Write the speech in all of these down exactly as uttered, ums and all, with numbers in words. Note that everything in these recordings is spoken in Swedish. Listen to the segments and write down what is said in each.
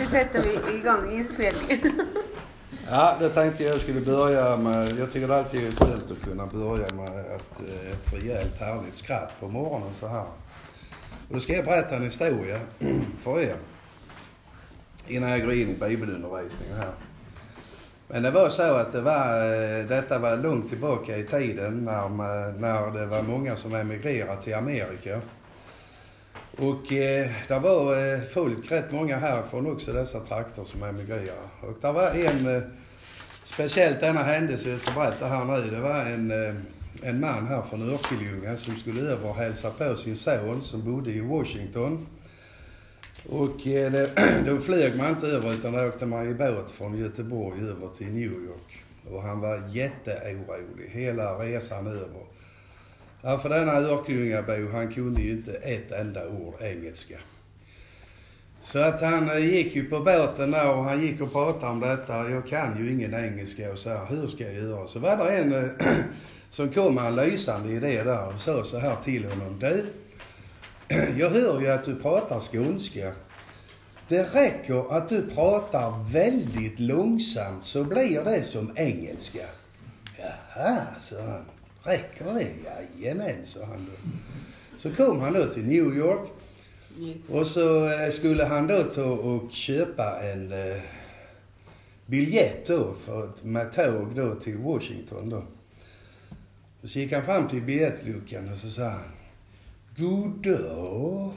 sätter vi igång inspelningen. Ja, det tänkte jag skulle börja med. Jag tycker det alltid är skönt att kunna börja med ett, ett rejält härligt skratt på morgonen så här. Och då ska jag berätta en historia för er innan jag går in i bibelundervisningen här. Men det var så att det var, detta var långt tillbaka i tiden när, när det var många som emigrerade till Amerika. Och eh, det var eh, folk, rätt många härifrån också, dessa trakter som emigrerade. Och det var en, eh, speciellt denna händelse jag ska berätta här nu, det var en, eh, en man här från Örkelljunga som skulle över och hälsa på sin son som bodde i Washington. Och eh, det, då flög man inte över utan då åkte man i båt från Göteborg över till New York. Och han var jätteorolig hela resan över. Ja, för denna Örkelljungabo, han kunde ju inte ett enda ord engelska. Så att han gick ju på båten där och han gick och pratade om detta. Jag kan ju ingen engelska och så här, hur ska jag göra? Så var det en som kom med en lysande idé där och sa så här till honom. Du, jag hör ju att du pratar skånska. Det räcker att du pratar väldigt långsamt så blir det som engelska. Jaha, så han. Räcker det? Jajamän, sa han då. Så kom han då till New York. Och så skulle han då ta och köpa en eh, biljett då för med tåg då till Washington då. Så gick han fram till biljettluckan och så sa han. God dag.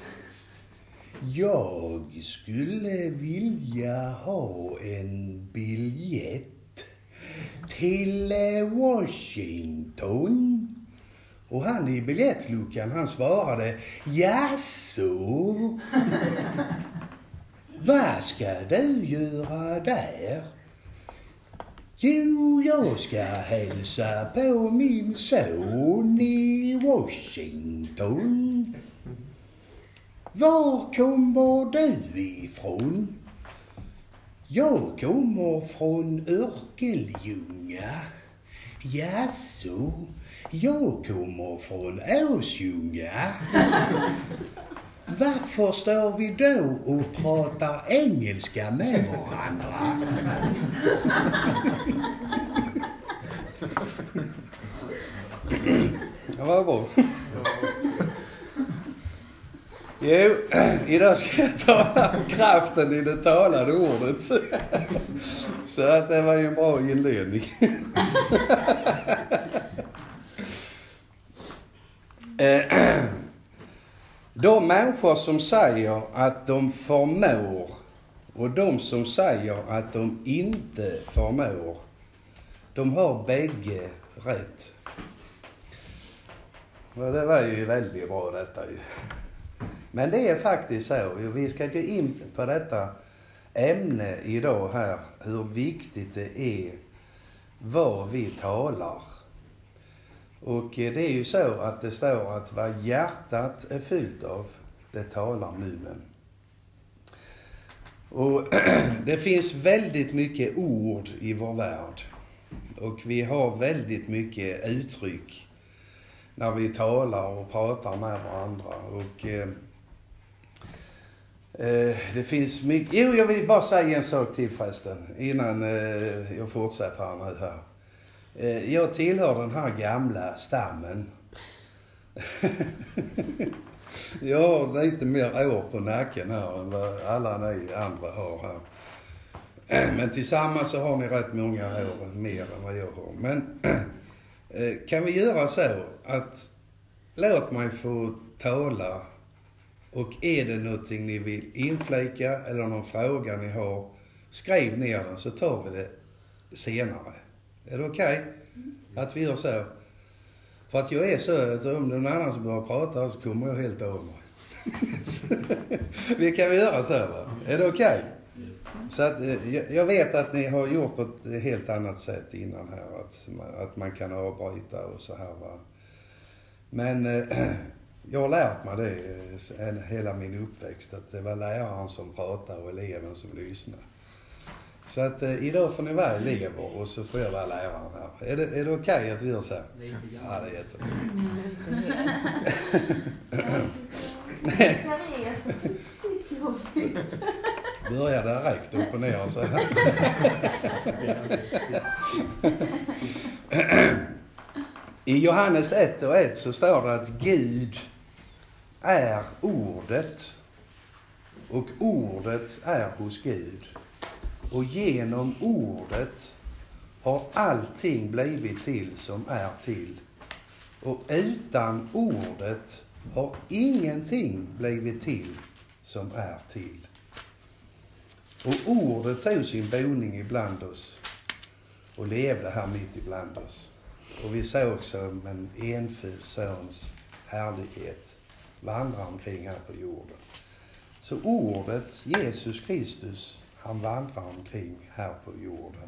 Jag skulle vilja ha en biljett till Washington. Och han i biljettluckan, han svarade, jaså? Vad ska du göra där? Jo, jag ska hälsa på min son i Washington. Var kommer du ifrån? Jag kommer från Örkelljunga. Jaså, jag kommer från Åsjunga. Varför står vi då och pratar engelska med varandra? Det var bra. Jo, idag ska jag tala om kraften i det talade ordet. Så att det var ju en bra inledning. De människor som säger att de förmår och de som säger att de inte förmår, de har bägge rätt. Och det var ju väldigt bra detta ju. Men det är faktiskt så, vi ska gå in på detta ämne idag här, hur viktigt det är vad vi talar. Och det är ju så att det står att vad hjärtat är fyllt av, det talar munnen. Och det finns väldigt mycket ord i vår värld. Och vi har väldigt mycket uttryck när vi talar och pratar med varandra. Och eh, eh, det finns mycket... Jo, jag vill bara säga en sak till förresten innan eh, jag fortsätter här nu här. Eh, jag tillhör den här gamla stammen. Jag har lite mer år på nacken här än vad alla ni andra har här. Men tillsammans så har ni rätt många år mer än vad jag har. Men kan vi göra så att låt mig få tala, och är det någonting ni vill inflika eller någon fråga ni har, skriv ner den så tar vi det senare. Är det okej okay att vi gör så? För att jag är så att om någon annan som börjar prata så kommer jag helt av mig. Vi kan göra så, va? Är det okej? Okay? Så att jag vet att ni har gjort på ett helt annat sätt innan här. Att, att man kan avbryta och så här, va? Men eh, jag har lärt mig det en, hela min uppväxt. Att det var läraren som pratade och eleven som lyssnade. Så att eh, idag får ni vara elever och så får jag vara läraren här. Är det, är det okej okay att vi gör så? Ja, det är jättebra. börjar direkt upp och ner så här. I Johannes ett och ett så står det att Gud är ordet och ordet är hos Gud. Och genom ordet har allting blivit till som är till. Och utan ordet har ingenting blivit till som är till. Och ordet tog sin boning ibland oss och levde här mitt ibland oss. Och vi såg också en enfödd sons härlighet vandra omkring här på jorden. Så ordet, Jesus Kristus, han vandrar omkring här på jorden.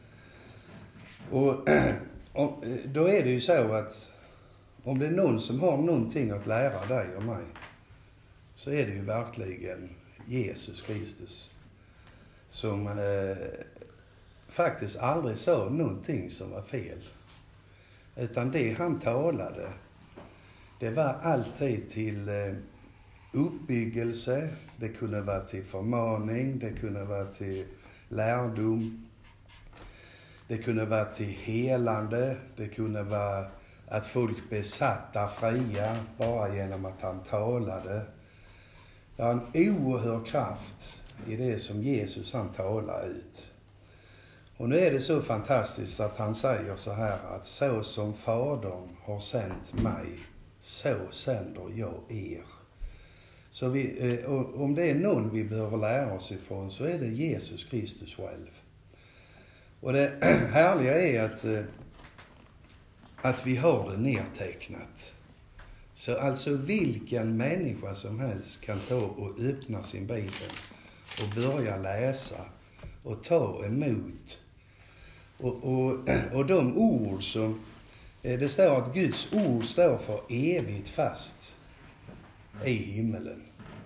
Och, och då är det ju så att om det är någon som har någonting att lära dig och mig, så är det ju verkligen Jesus Kristus. Som eh, faktiskt aldrig sa någonting som var fel. Utan det han talade, det var alltid till eh, uppbyggelse, det kunde vara till förmaning, det kunde vara till lärdom, det kunde vara till helande, det kunde vara att folk besatta fria bara genom att han talade. Det var en oerhörd kraft i det som Jesus han talar ut. Och nu är det så fantastiskt att han säger så här att så som Fadern har sänt mig, så sänder jag er. Så vi, om det är någon vi behöver lära oss ifrån så är det Jesus Kristus själv. Och det härliga är att, att vi har det nedtecknat. Så alltså vilken människa som helst kan ta och öppna sin bibel och börja läsa och ta emot. Och, och, och de ord som, det står att Guds ord står för evigt fast i himmelen.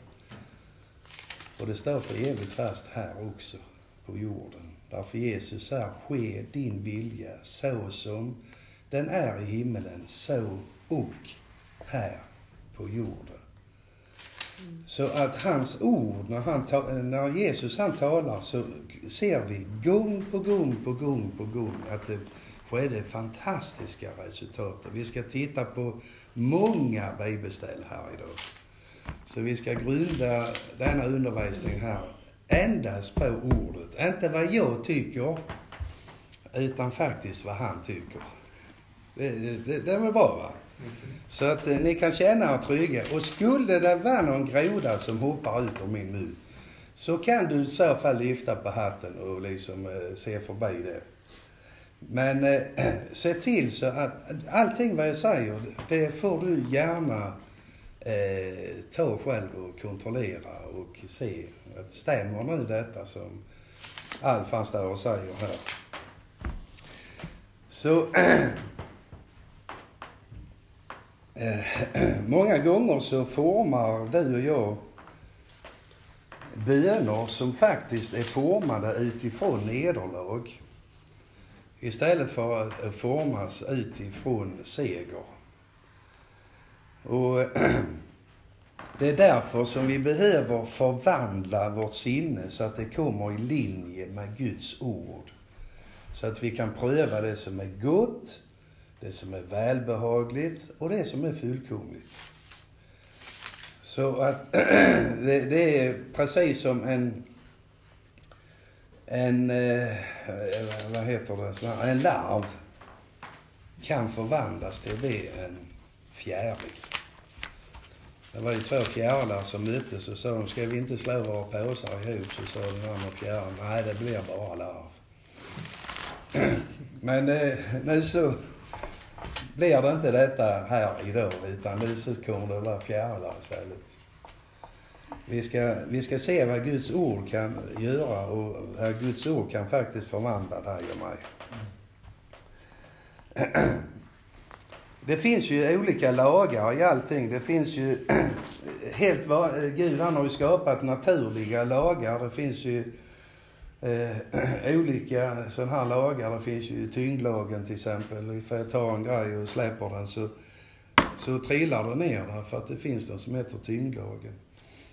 Och det står för evigt fast här också på jorden. Därför Jesus säger, ske din vilja så som den är i himmelen, så och här på jorden. Mm. Så att hans ord, när, han ta, när Jesus han talar, så ser vi gång på gång på gång på gång att det skedde fantastiska resultat. Och vi ska titta på många bibelställ här idag. Så vi ska grunda denna undervisning här endast på ordet. Inte vad jag tycker, utan faktiskt vad han tycker. Det, det, det är väl bra, va? Mm. Så att eh, ni kan känna er trygga. Och skulle det vara någon groda som hoppar ut ur min mun, så kan du i så fall lyfta på hatten och liksom eh, se förbi det. Men eh, se till så att allting vad jag säger, det får du gärna eh, ta själv och kontrollera och se att stämmer nu detta som Alf står och säger här. Så eh, många gånger så formar du och jag böner som faktiskt är formade utifrån nederlag istället för att formas utifrån seger. Och det är därför som vi behöver förvandla vårt sinne så att det kommer i linje med Guds ord. Så att vi kan pröva det som är gott, det som är välbehagligt och det som är fullkomligt. Så att det, det är precis som en en eh, vad heter det, en larv kan förvandlas till att bli en fjäril. Det var ju två fjärilar som möttes och sa, ska vi inte slå våra påsar ihop? Så sa den andra fjärilen, nej det blir bara larv. Men eh, nu så blir det inte detta här idag, utan nu så kommer det att vara fjärilar istället. Vi ska, vi ska se vad Guds ord kan göra och vad Guds ord kan faktiskt förvandla dig och mig. Det finns ju olika lagar i allting. Det finns ju helt Gud han har ju skapat naturliga lagar. Det finns ju eh, olika sådana här lagar. Det finns ju tyngdlagen till exempel. Ifall jag tar en grej och släpper den så, så trillar den ner där för att det finns den som heter tyngdlagen.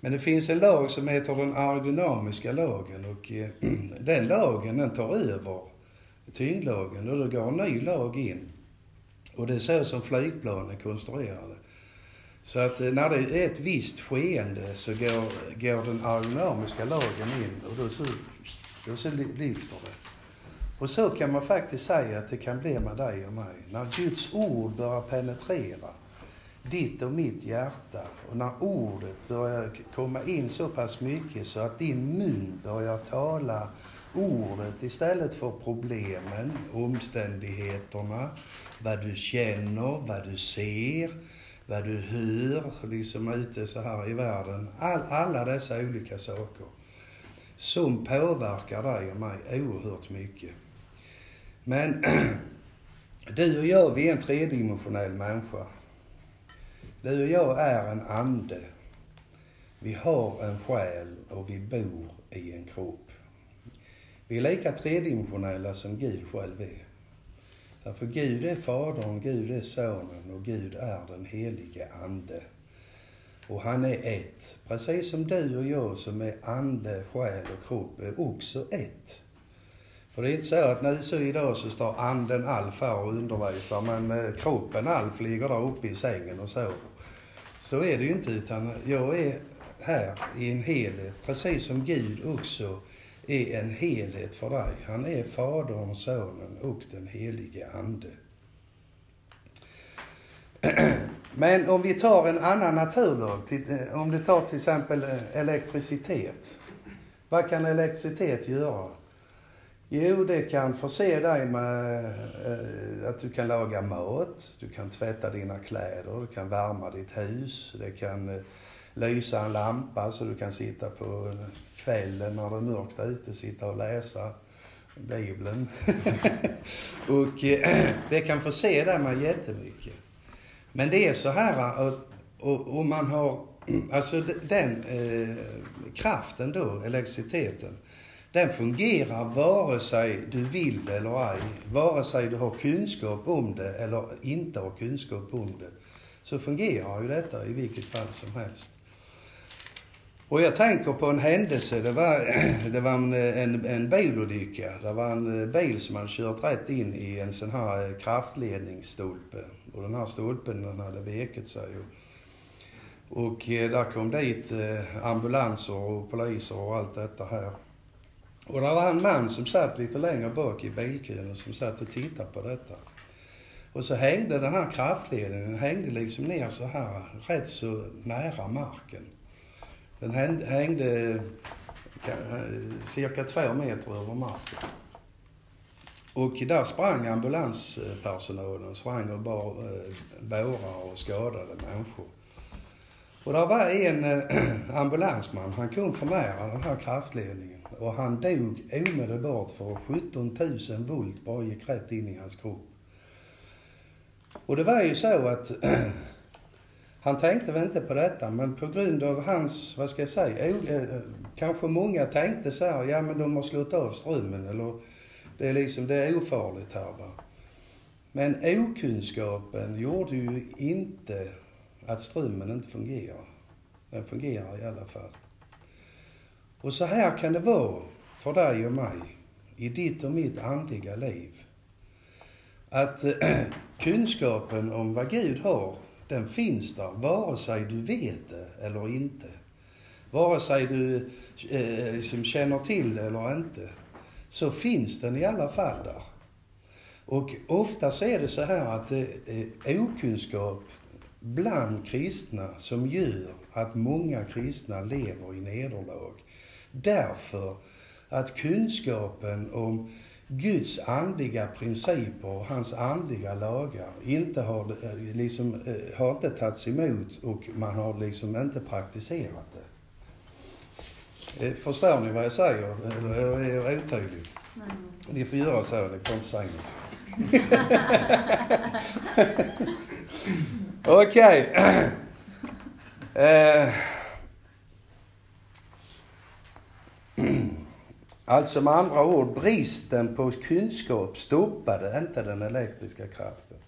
Men det finns en lag som heter den aerodynamiska lagen och eh, den lagen den tar över tyngdlagen och då går en ny lag in. Och det är så som flygplan är konstruerade. Så att eh, när det är ett visst skeende så går, går den aerodynamiska lagen in och då så, då så lyfter det. Och så kan man faktiskt säga att det kan bli med dig och mig. När Guds ord börjar penetrera ditt och mitt hjärta och när ordet börjar komma in så pass mycket så att din mun börjar tala ordet istället för problemen, omständigheterna, vad du känner, vad du ser, vad du hör, liksom ute så här i världen. All, alla dessa olika saker som påverkar dig och mig oerhört mycket. Men du och jag, vi är en tredimensionell människa. Du och jag är en ande. Vi har en själ och vi bor i en kropp. Vi är lika tredimensionella som Gud själv är. Därför Gud är Fadern, Gud är Sonen och Gud är den helige ande. Och han är ett. Precis som du och jag som är ande, själ och kropp är också ett. För det är inte så att nu så idag så står anden alfa och undervisar men kroppen alf ligger där uppe i sängen och så. Så är det ju inte utan jag är här i en helhet. Precis som Gud också är en helhet för dig. Han är Fadern, Sonen och den helige ande. Men om vi tar en annan naturlag, om du tar till exempel elektricitet. Vad kan elektricitet göra? Jo, det kan förse dig med eh, att du kan laga mat, du kan tvätta dina kläder, du kan värma ditt hus, det kan eh, lysa en lampa så du kan sitta på kvällen när det är mörkt ute, sitta och läsa Bibeln. och eh, det kan förse dig med jättemycket. Men det är så här, och, och, och man har, alltså den eh, kraften då, elektriciteten, den fungerar vare sig du vill eller ej, vare sig du har kunskap om det eller inte har kunskap om det. Så fungerar ju detta i vilket fall som helst. Och jag tänker på en händelse, det var, det var en, en, en bilolycka. Det var en bil som hade kört rätt in i en sån här kraftledningsstolpe. Och den här stolpen den hade veket sig. Och där kom dit ambulanser och poliser och allt detta här. Och det var en man som satt lite längre bak i bilkön och som satt och tittade på detta. Och så hängde den här kraftledningen, den hängde liksom ner så här, rätt så nära marken. Den hängde cirka två meter över marken. Och där sprang ambulanspersonalen, sprang och bar bårar och skadade människor. Och där var en ambulansman, han kom för nära den här kraftledningen. Och han dog omedelbart för sjutton tusen volt bara gick rätt in i hans kropp. Och det var ju så att han tänkte väl inte på detta, men på grund av hans, vad ska jag säga, kanske många tänkte så här, ja men de har slått av strömmen eller det är liksom, det är ofarligt här va. Men okunskapen gjorde ju inte att strömmen inte fungerar. Den fungerar i alla fall. Och så här kan det vara för dig och mig i ditt och mitt andliga liv. Att äh, kunskapen om vad Gud har, den finns där vare sig du vet det eller inte. Vare sig du äh, liksom känner till det eller inte. Så finns den i alla fall där. Och ofta så är det så här att det är okunskap bland kristna som gör att många kristna lever i nederlag. Därför att kunskapen om Guds andliga principer och hans andliga lagar inte har, liksom, har inte tagits emot och man har liksom inte praktiserat det. Förstår ni vad jag säger? Eller är jag otydlig? Nej. Ni får göra så, det kommer inte säga något. Okej. eh. Alltså med andra ord, bristen på kunskap stoppade inte den elektriska kraften.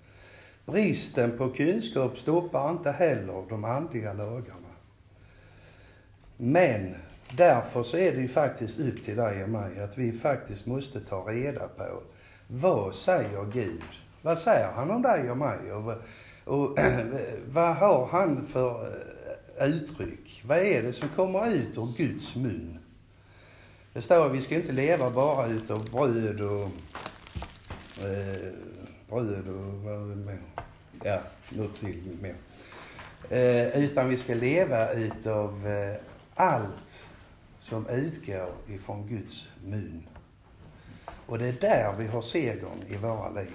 Bristen på kunskap stoppar inte heller de andliga lagarna. Men därför så är det ju faktiskt upp till dig och mig att vi faktiskt måste ta reda på vad säger Gud? Vad säger han om dig och mig? Och, och vad har han för uttryck? Vad är det som kommer ut ur Guds mun? Det står att vi ska inte leva bara utav bröd och eh, bröd och vad mer? Ja, något till mer. Eh, utan vi ska leva utav eh, allt som utgår ifrån Guds mun. Och det är där vi har segern i våra liv.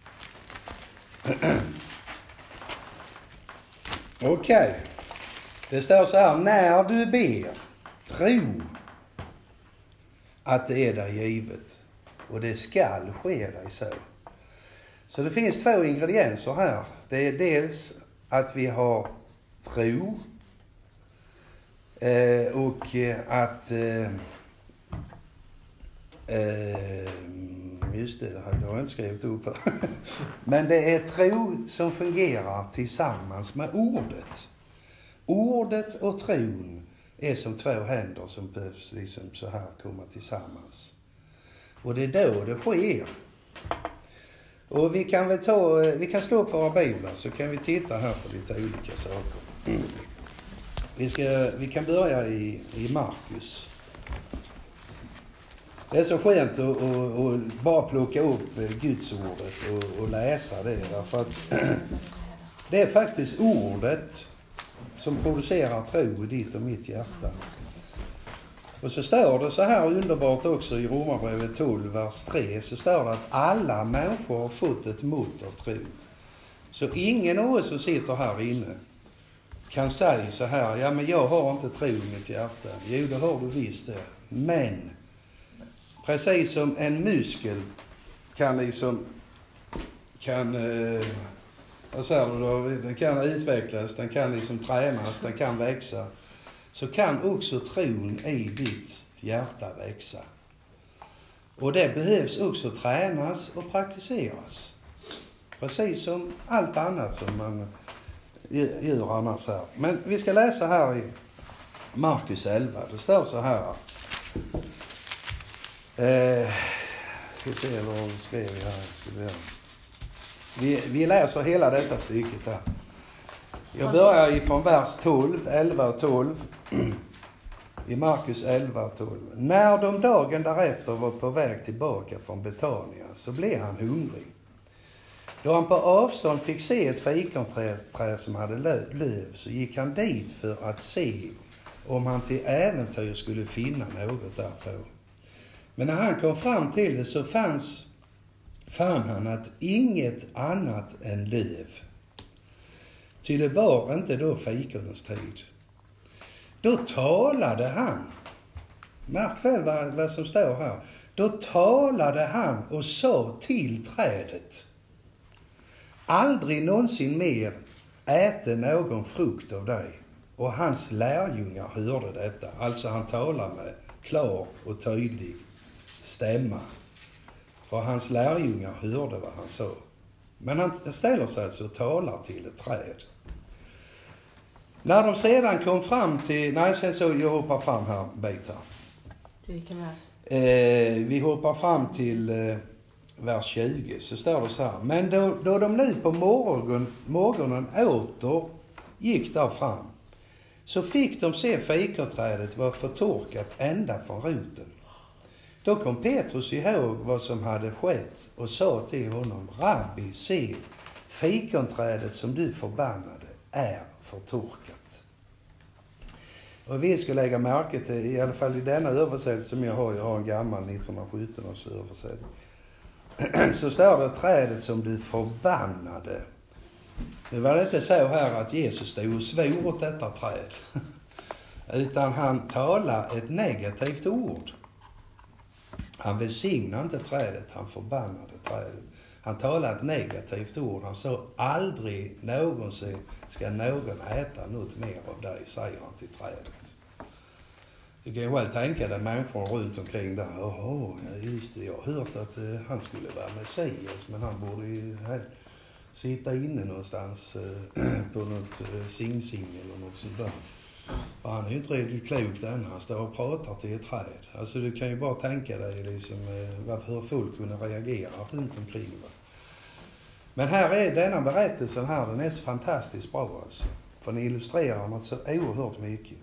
Okej. Okay. Det står så här: när du ber, tro att det är dig givet. Och det skall ske dig så. Så det finns två ingredienser här. Det är dels att vi har tro. Eh, och att... Eh, eh, just det, det har jag inte skrivit upp här. Men det är tro som fungerar tillsammans med ordet. Ordet och tron är som två händer som behövs liksom så här komma tillsammans. Och det är då det sker. Och vi kan väl ta, vi kan slå på våra biblar så kan vi titta här på lite olika saker. Mm. Vi, ska, vi kan börja i, i Markus. Det är så skönt att, att, att bara plocka upp Guds ordet och, och läsa det. Därför att det är faktiskt ordet som producerar tro i ditt och mitt hjärta. Och så står det så här underbart också i Romarbrevet tolv, vers tre. Så står det att alla människor har fått ett mått av tro. Så ingen av oss som sitter här inne kan säga så här: ja men jag har inte tro i mitt hjärta. Jo, det har du visst det. Men precis som en muskel kan liksom kan eh, vad säger du då? Den kan utvecklas, den kan liksom tränas, den kan växa. Så kan också tron i ditt hjärta växa. Och det behövs också tränas och praktiseras. Precis som allt annat som man gör annars här. Men vi ska läsa här i Markus elva. Det står så här. Eh, ska vi se vad skrev vi här. Ska vi, vi, vi läser hela detta stycket här. Jag börjar ifrån vers tolv, elva och tolv. I Markus elva och tolv. När de dagen därefter var på väg tillbaka från Betania så blev han hungrig. Då han på avstånd fick se ett fikonträd som hade löv så gick han dit för att se om han till äventyr skulle finna något därpå. Men när han kom fram till det så fanns, fann han att inget annat än löv. Ty det var inte då fikonens tid. Då talade han. Märk väl vad, vad som står här. Då talade han och sa till trädet: aldrig någonsin mer äte någon frukt av dig. Och hans lärjungar hörde detta. Alltså han talar med klar och tydlig stämma. För hans lärjungar hörde vad han sa. Men han ställer sig alltså och talar till ett träd. När de sedan kom fram till... Nej, sen så jag hoppar fram här bit här. Vilken vers? Eh, vi hoppar fram till eh, vers tjugo. Så står det så här. Men då, då de nu på morgon, morgonen åter gick där fram, så fick de se fikonträdet var förtorkat ända från roten. Då kom Petrus ihåg vad som hade skett och sa till honom: Rabbi, se, fikonträdet som du förbannade är förtorkat. Och vi ska lägga märke till, i alla fall i denna översättning som jag har, jag har en gammal nittonhundrasjutton års översättning. Så står det trädet som du förbannade. Det var inte så här att Jesus stod och svor åt detta träd. Utan han talade ett negativt ord. Han välsignade inte trädet, han förbannade trädet. Han talade ett negativt ord. Han sa: aldrig någonsin ska någon äta något mer av dig, säger han till trädet. Du kan ju väl tänka dig människor runt omkring där. Åh, just det, jag har hört att uh, han skulle vara Messias, men han borde ju här, sitta inne någonstans uh, på något uh, sing-sing eller något sånt där. Och han är ju inte riktigt klok den. Han står och pratar till ett träd. Alltså du kan ju bara tänka dig liksom, varför, hur folk kunde reagera runt omkring. Va? Men här är denna berättelsen här, den är så fantastiskt bra alltså. För den illustrerar något så oerhört mycket.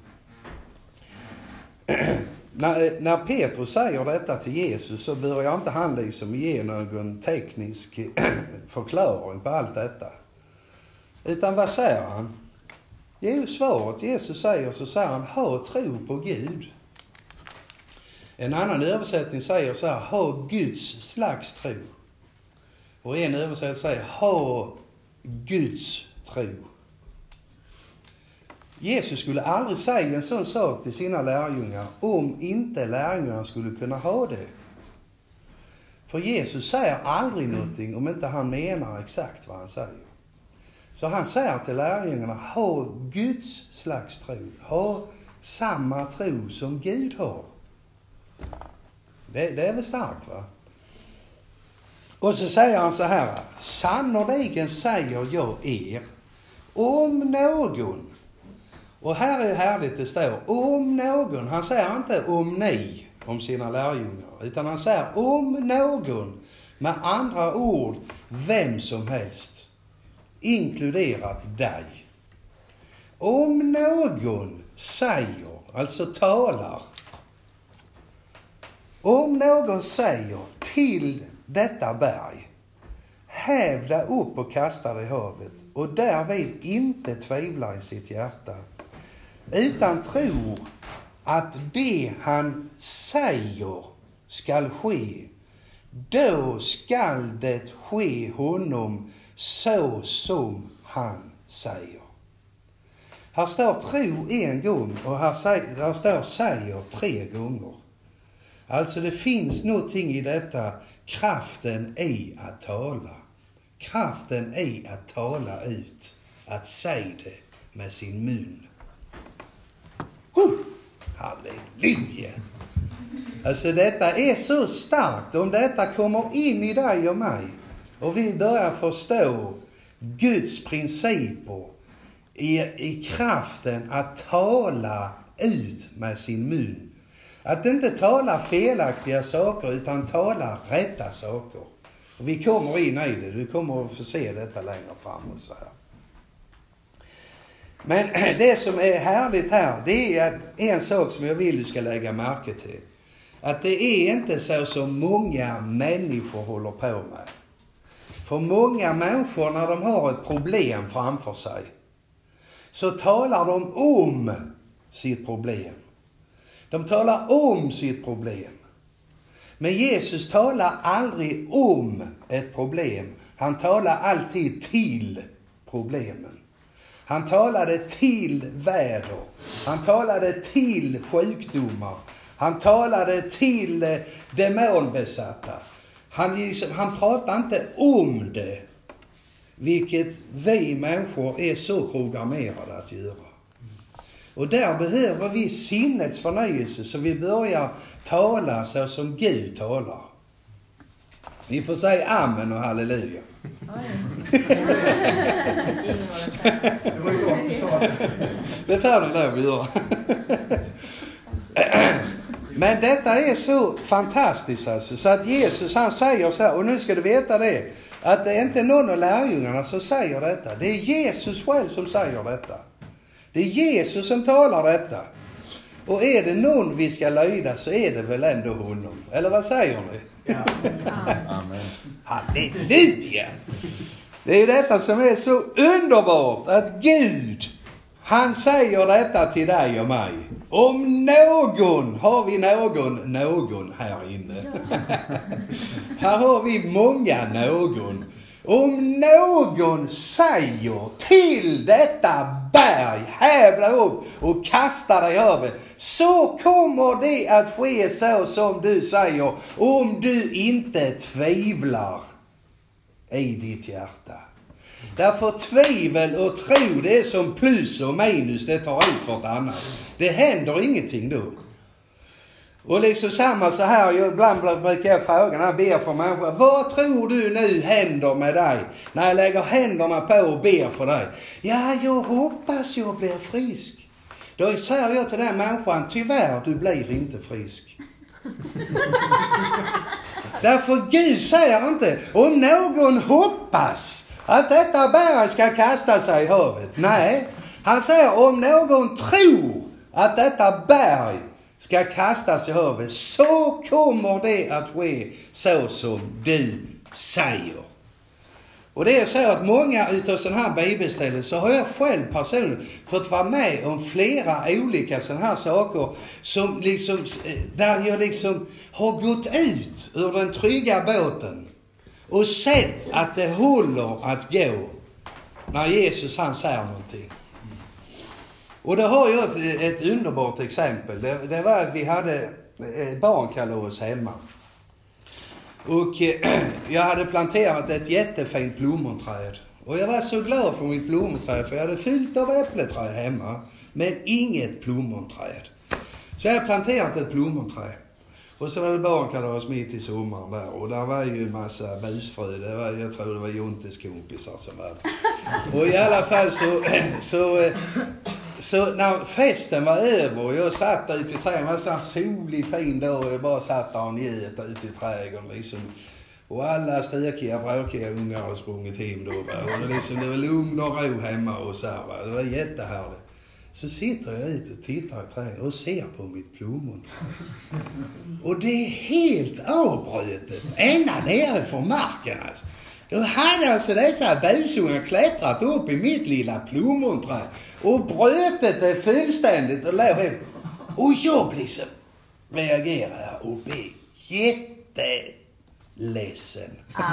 när, när Petrus säger detta till Jesus så börjar inte han liksom ge någon teknisk förklaring på allt detta. Utan vad säger han? Jo, svaret Jesus säger så säger han, ha tro på Gud. En annan översättning säger så här, ha Guds slags tro. Och en översättning säger, ha Guds tro. Jesus skulle aldrig säga en sån sak till sina lärjungar om inte lärjungarna skulle kunna ha det. För Jesus säger aldrig någonting om inte han menar exakt vad han säger. Så han säger till lärjungarna, ha Guds slags tro. Ha samma tro som Gud har. Det, det är väl starkt, va? Och så säger han så här, sannoliken säger jag er, om någon. Och här är det härligt det står, om någon. Han säger inte om ni, om sina lärjungar. Utan han säger om någon. Med andra ord, vem som helst. Inkluderat dig. Om någon säger, alltså talar. Om någon säger till detta berg, häv dig upp och kasta dig i havet. Och därvid inte tvivlar i sitt hjärta. Utan tror att det han säger skall ske, då skall det ske honom så som han säger. Här står tro en gång och här, säger, här står säger tre gånger. Alltså det finns någonting i detta, kraften i att tala. Kraften i att tala ut, att säga det med sin mun. Uh, halleluja! Alltså detta är så starkt. Om detta kommer in i dig och mig och vi börjar förstå Guds principer i, i kraften att tala ut med sin mun. Att inte tala felaktiga saker utan tala rätta saker. Och vi kommer in i det. Du kommer att få se detta längre fram och så här. Men det som är härligt här, det är att en sak som jag vill du ska lägga märke till. Att det är inte så som många människor håller på med. För många människor när de har ett problem framför sig så talar de om sitt problem. De talar om sitt problem. Men Jesus talar aldrig om ett problem. Han talar alltid till problemen. Han talade till väder. Han talade till sjukdomar. Han talade till eh, demonbesatta. Han, liksom, han pratade inte om det. Vilket vi människor är så programmerade att göra. Och där behöver vi sinnets förnyelse så vi börjar tala så som Gud talar. Vi får säga amen och halleluja. Det får du lov att göra. Men detta är så fantastiskt alltså, så att Jesus han säger så här, och nu ska du veta det, att det är inte någon av lärjungarna som säger detta. Det är Jesus själv som säger detta. Det är Jesus som talar detta. Och är det någon vi ska lyda så är det väl ändå honom. Eller vad säger ni? Ja. Amen. Halleluja! Det är detta som är så underbart. Att Gud, han säger detta till dig och mig. Om någon, har vi någon, någon här inne. Här har vi många någon. Om någon säger till detta berg, hävda upp och kasta dig över, så kommer det att ske så som du säger, om du inte tvivlar i ditt hjärta. Därför tvivel och tro, det är som plus och minus, det tar ut vartannat. Det händer ingenting då. Och liksom samma så här, jag, ibland brukar jag fråga när jag ber för människor, vad tror du nu händer med dig när jag lägger händerna på och ber för dig? Ja, jag hoppas jag blir frisk. Då säger jag till den människan, tyvärr, du blir inte frisk. Därför Gud säger inte, om någon hoppas att detta berg ska kasta sig i havet. Nej, han säger om någon tror att detta berg ska kastas i havet, så kommer det att ske så som du säger. Och det är så att många utav sådana här bibelställen, så har jag själv personligen fått vara med om flera olika sådana här saker som liksom, där jag liksom har gått ut ur den trygga båten och sett att det håller att gå när Jesus han säger någonting. Och då har jag ett, ett underbart exempel. Det, det var att vi hade barnkalas hemma. Och eh, jag hade planterat ett jättefint blommonträd. Och jag var så glad för mitt blommonträd, för jag hade fyllt av äppleträd hemma, men inget blommonträd. Så jag hade planterat ett blommonträd. Och så var det barnkalas mitt i sommaren där. Och där var ju en massa busfrö. Det var, jag tror det var Jontes kompisar som var där. Och i alla fall så... så Så när festen var över och jag satt där ute i trädgården, det var en sån solig fin dag och jag bara satt där och njöt ute i trädgården liksom. Och alla stökiga, bråkiga ungar hade sprungit hem då. Va? Och det, liksom, det var lugn och ro hemma och så här, va? Det var jättehärligt. Så sitter jag ute och tittar i trädgården och ser på mitt blommonträd. Och det är helt avbrutet, ända nere från marken alltså. Då hade alltså dessa busungar klättrat upp i mitt lilla plommonträd och brötet det fullständigt och låg hem. Och jag liksom reagerade och blev jätteledsen.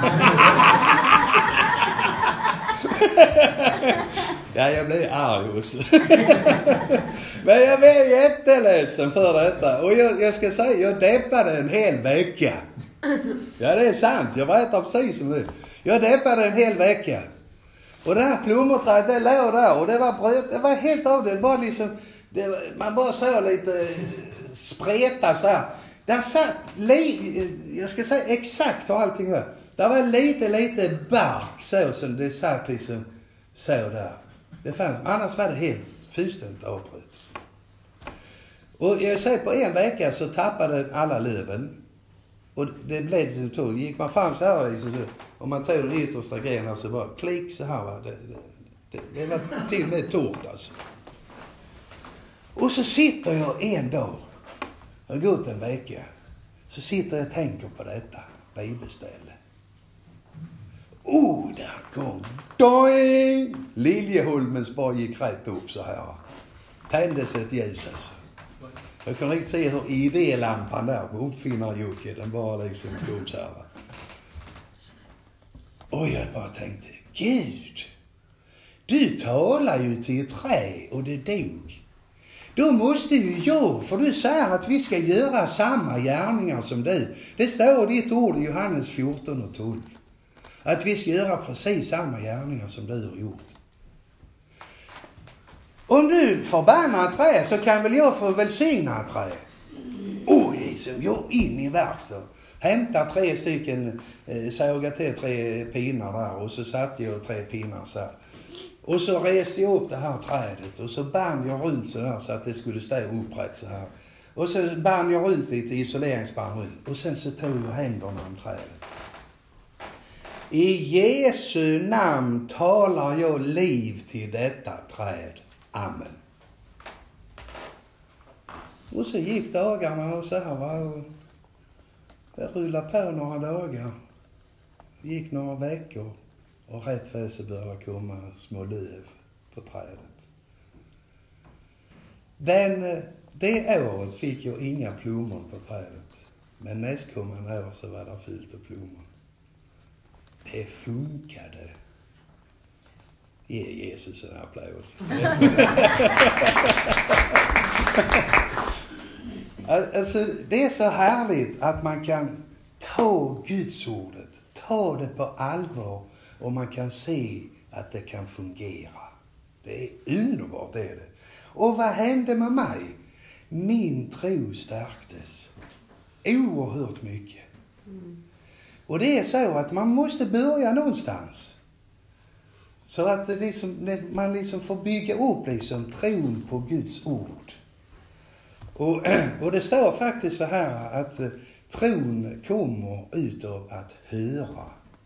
Ja, jag blev arg också. Men jag blev jätteledsen för detta. Och jag, jag ska säga, jag deppade en hel vecka. Ja, det är sant. Jag berättar precis som det. Jag deppade en hel vecka. Och det här plommonträdet, det låg där. Och det var bröt, det var helt av det. Bara liksom, det var, man bara så lite spreta så här. Där satt, li, jag ska säga exakt hur allting var. Där var lite, lite bark så som det satt liksom så där. Det fanns, annars var det helt fullständigt avbrutet. Och jag säger på en vecka så tappade alla löven. Och det blev det som tog. Gick man fram så här liksom, så, och man tog den yttersta grenen så bara klick så här va. Det, det, det, det var till och med torrt alltså. Och så sitter jag en dag, det har gått en vecka, så sitter jag och tänker på detta bibelställe. Oh, där kom doing! Liljeholmens bara gick rätt upp så här. Tändes ett ljus alltså. Jag kan riktigt se hur idélampan där på uppfinnarjocke, den bara liksom kom så här. Och jag bara tänkte, Gud, du talar ju till ett trä och det dog. Då måste ju jag, för du säger att vi ska göra samma gärningar som du. Det står i ditt ord i Johannes fjorton och tolv. Att vi ska göra precis samma gärningar som du har gjort. Om du förbannar ett trä så kan väl jag få välsigna ett trä. Oj, liksom, jag in i verkstaden. Hämta tre stycken, eh, såga till tre pinnar där och så satte jag tre pinnar så här. Och så reste jag upp det här trädet och så band jag runt så här så att det skulle stå upprätt så här. Och så band jag runt lite isoleringsband runt och sen så tog jag händerna om trädet. I Jesu namn talar jag liv till detta träd. Amen. Och så gick dagarna och så här va. Och det rullade på några dagar. Gick några veckor. Och rätt för så började komma små löv på trädet. Den, det året fick jag inga plommon på trädet. Men nästkommande år så var det fyllt av plommon. Det funkade. Ge Jesus en applåd. Alltså, det är så härligt att man kan ta Guds ordet, ta det på allvar och man kan se att det kan fungera. Det är underbart, det är det. Och vad hände med mig? Min tro stärktes oerhört mycket. Mm. Och det är så att man måste börja någonstans. Så att det liksom, man liksom får bygga upp liksom tron på Guds ord. Och, och det står faktiskt så här att tron kommer utav att höra.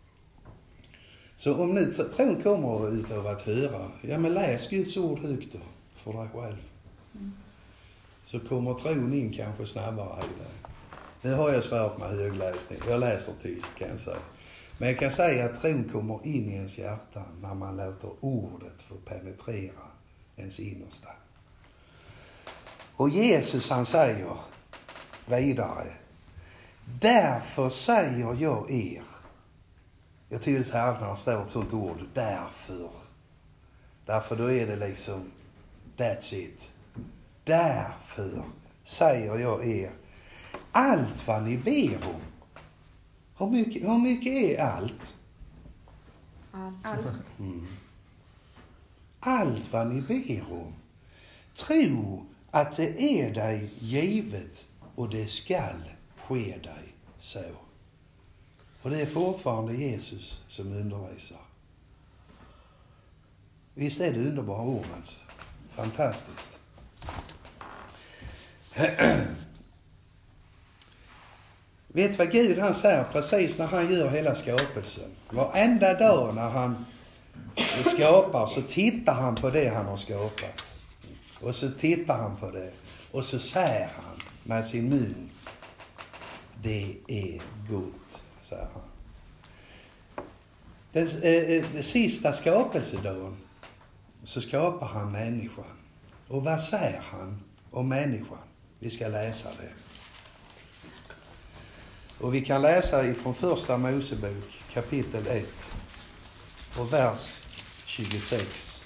Så om nu tron kommer utav att höra, ja men läs Guds ord högt då för dig själv. Mm. Så kommer tron in kanske snabbare i dig. Nu har jag svårt med högläsning. Jag läser tyst kan jag säga. Men jag kan säga att tron kommer in i ens hjärta när man låter ordet få penetrera ens innersta. Och Jesus han säger vidare, därför säger jag er. Jag tycker det är här när det står ett sånt ord, därför. Därför då är det liksom, that's it. Därför säger jag er, allt vad ni ber om. Hur mycket, hur mycket är allt? Allt. Mm. Allt vad ni ber om. Tro att det är dig givet och det skall ske dig så. Och det är fortfarande Jesus som undervisar. Visst är det underbara ord alltså. Fantastiskt. Vet du vad Gud han säger precis när han gör hela skapelsen? Varenda dag när han skapar så tittar han på det han har skapat. Och så tittar han på det. Och så säger han med sin mun, det är gott, säger han. Den, eh, den sista skapelsedagen så skapar han människan. Och vad säger han om människan? Vi ska läsa det. Och vi kan läsa ifrån första Mosebok kapitel ett och vers tjugosex.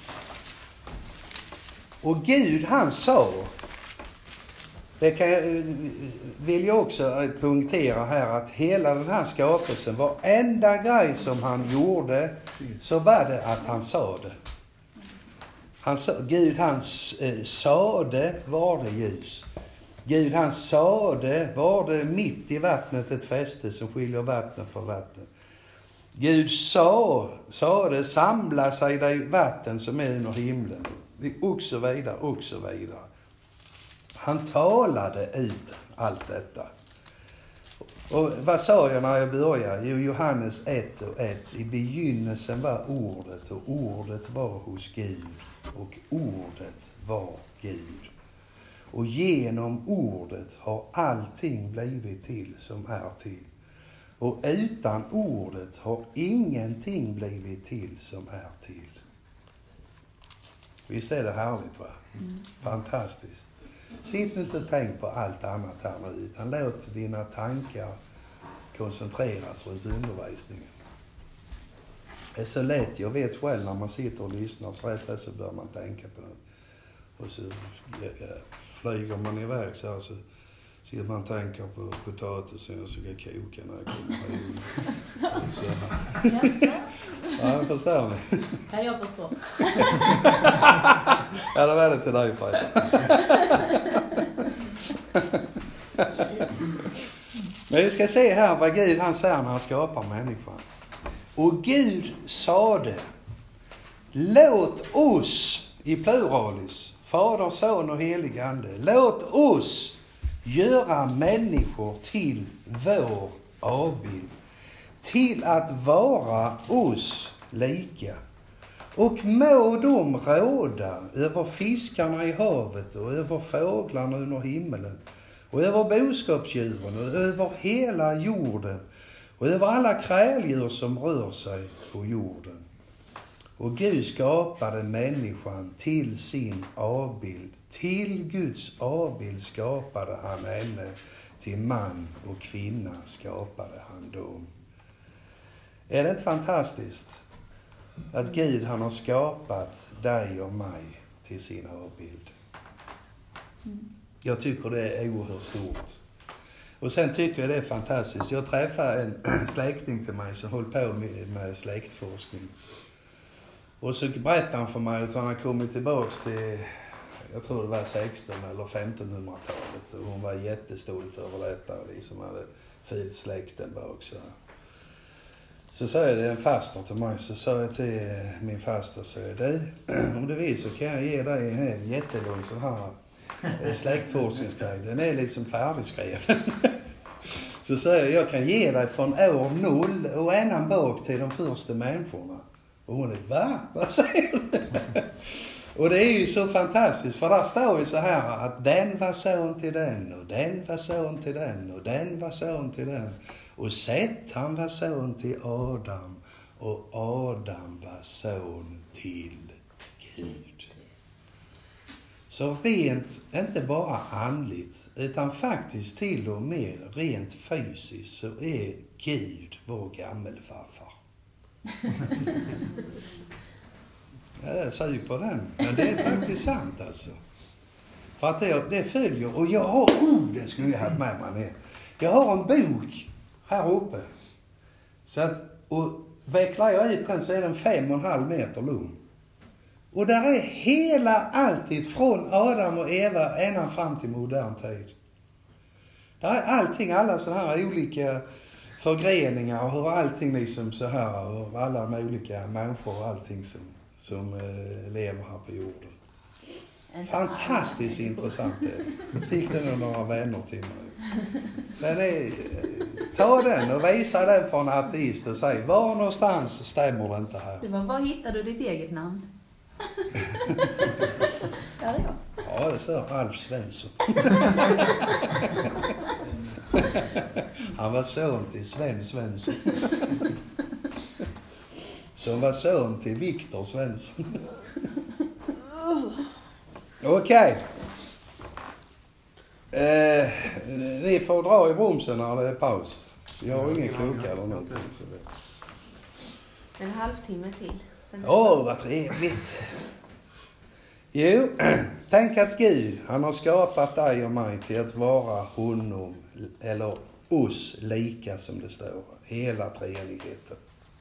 Och Gud han sa, det kan jag, vill jag också punktera här, att hela den här skapelsen, varenda grej som han gjorde så var det att han sa det. Han sa, Gud han eh, sade var det ljus. Gud han sade var det mitt i vattnet ett fäste som skiljer vattnet från vatten. Gud sa, sa det samla sig det vatten som är under himlen. Och så vidare, och så vidare. Han talade ut allt detta. Och vad sa jag när jag började? Jo, Johannes ett och ett. I begynnelsen var ordet och ordet var hos Gud. Och ordet var Gud. Och genom ordet har allting blivit till som är till. Och utan ordet har ingenting blivit till som är till. Visst är det härligt va? Mm. Fantastiskt. Sitt inte och tänk på allt annat här nu, utan låt dina tankar koncentreras runt undervisningen. Det är så lätt, jag vet själv när man sitter och lyssnar så rätt så bör man tänka på något. Och så flyger man iväg så här så sitter man och tänker på potatisen och så ska koka när jag kommer hem. Så. Ja, jag förstår ni. Ja, jag förstår. Ja, det var det till dig, Fred. Men vi ska se här vad Gud han säger när han skapar människan. Och Gud sade, låt oss, i pluralis, Fader, Son och helig ande, låt oss göra människor till vår avbild, till att vara oss lika. Och må de råda över fiskarna i havet och över fåglarna under himmelen och över boskapsdjuren och över hela jorden och över alla kräldjur som rör sig på jorden. Och Gud skapade människan till sin avbild. Till Guds avbild skapade han henne, till man och kvinna skapade han dem. Är det inte fantastiskt att Gud han har skapat dig och mig till sin avbild? Jag tycker det är oerhört stort. Och sen tycker jag det är fantastiskt. Jag träffade en släkting till mig som höll på med, med släktforskning. Och så berättade han för mig att han har kommit tillbaka till, jag tror det var sexton- eller femtonhundratalet. Och hon var jättestolt över detta och liksom hade följt släkten bak så. Så säger det en faster till mig, så sa jag till min faster, så jag, du, om du vill så kan jag ge dig en hel jättelång sån här släktforskningsgrej. Den är liksom färdigskriven. Så säger jag, jag kan ge dig från år noll och ända bak till de första människorna. Och hon är, va? Vad säger du? Och det är ju så fantastiskt, för där står ju så här att den var son till den och den var son till den och den var son till den. Och Seth, han var son till Adam och Adam var son till Gud. Så rent, inte bara andligt, utan faktiskt till och med rent fysiskt så är Gud vår gammelfarfar. Jag är sur på den, men det är faktiskt sant alltså. För att det, det följer, och jag har, oh, det skulle jag ha med mig ner. Jag har en bok här uppe. Så att, och vecklar jag ut den så är den fem och en halv meter lång. Och där är hela alltid från Adam och Eva ända fram till modern tid. Där är allting, alla sådana här olika förgreningar och hur allting liksom så här, och alla de olika människor och allting som, som eh, lever här på jorden. Fantastiskt intressant det. Fick den av några vänner till mig. Men är, ta den och visa den för en ateist och säg, var någonstans stämmer det inte här? Det var, var hittade du ditt eget namn? Ja, det är jag. Ja, det står Alf Svensson. Han var son till Sven Svensson. Som var son till Viktor Svensson. Okej. Okay. Eh, ni får dra i bromsen när det är paus. Jag har ingen klocka eller någonting. Så det... En halvtimme till. Åh, oh, vad trevligt. Jo, tänk att Gud, han har skapat dig och mig till att vara honom, eller oss lika som det står. Hela treenigheten.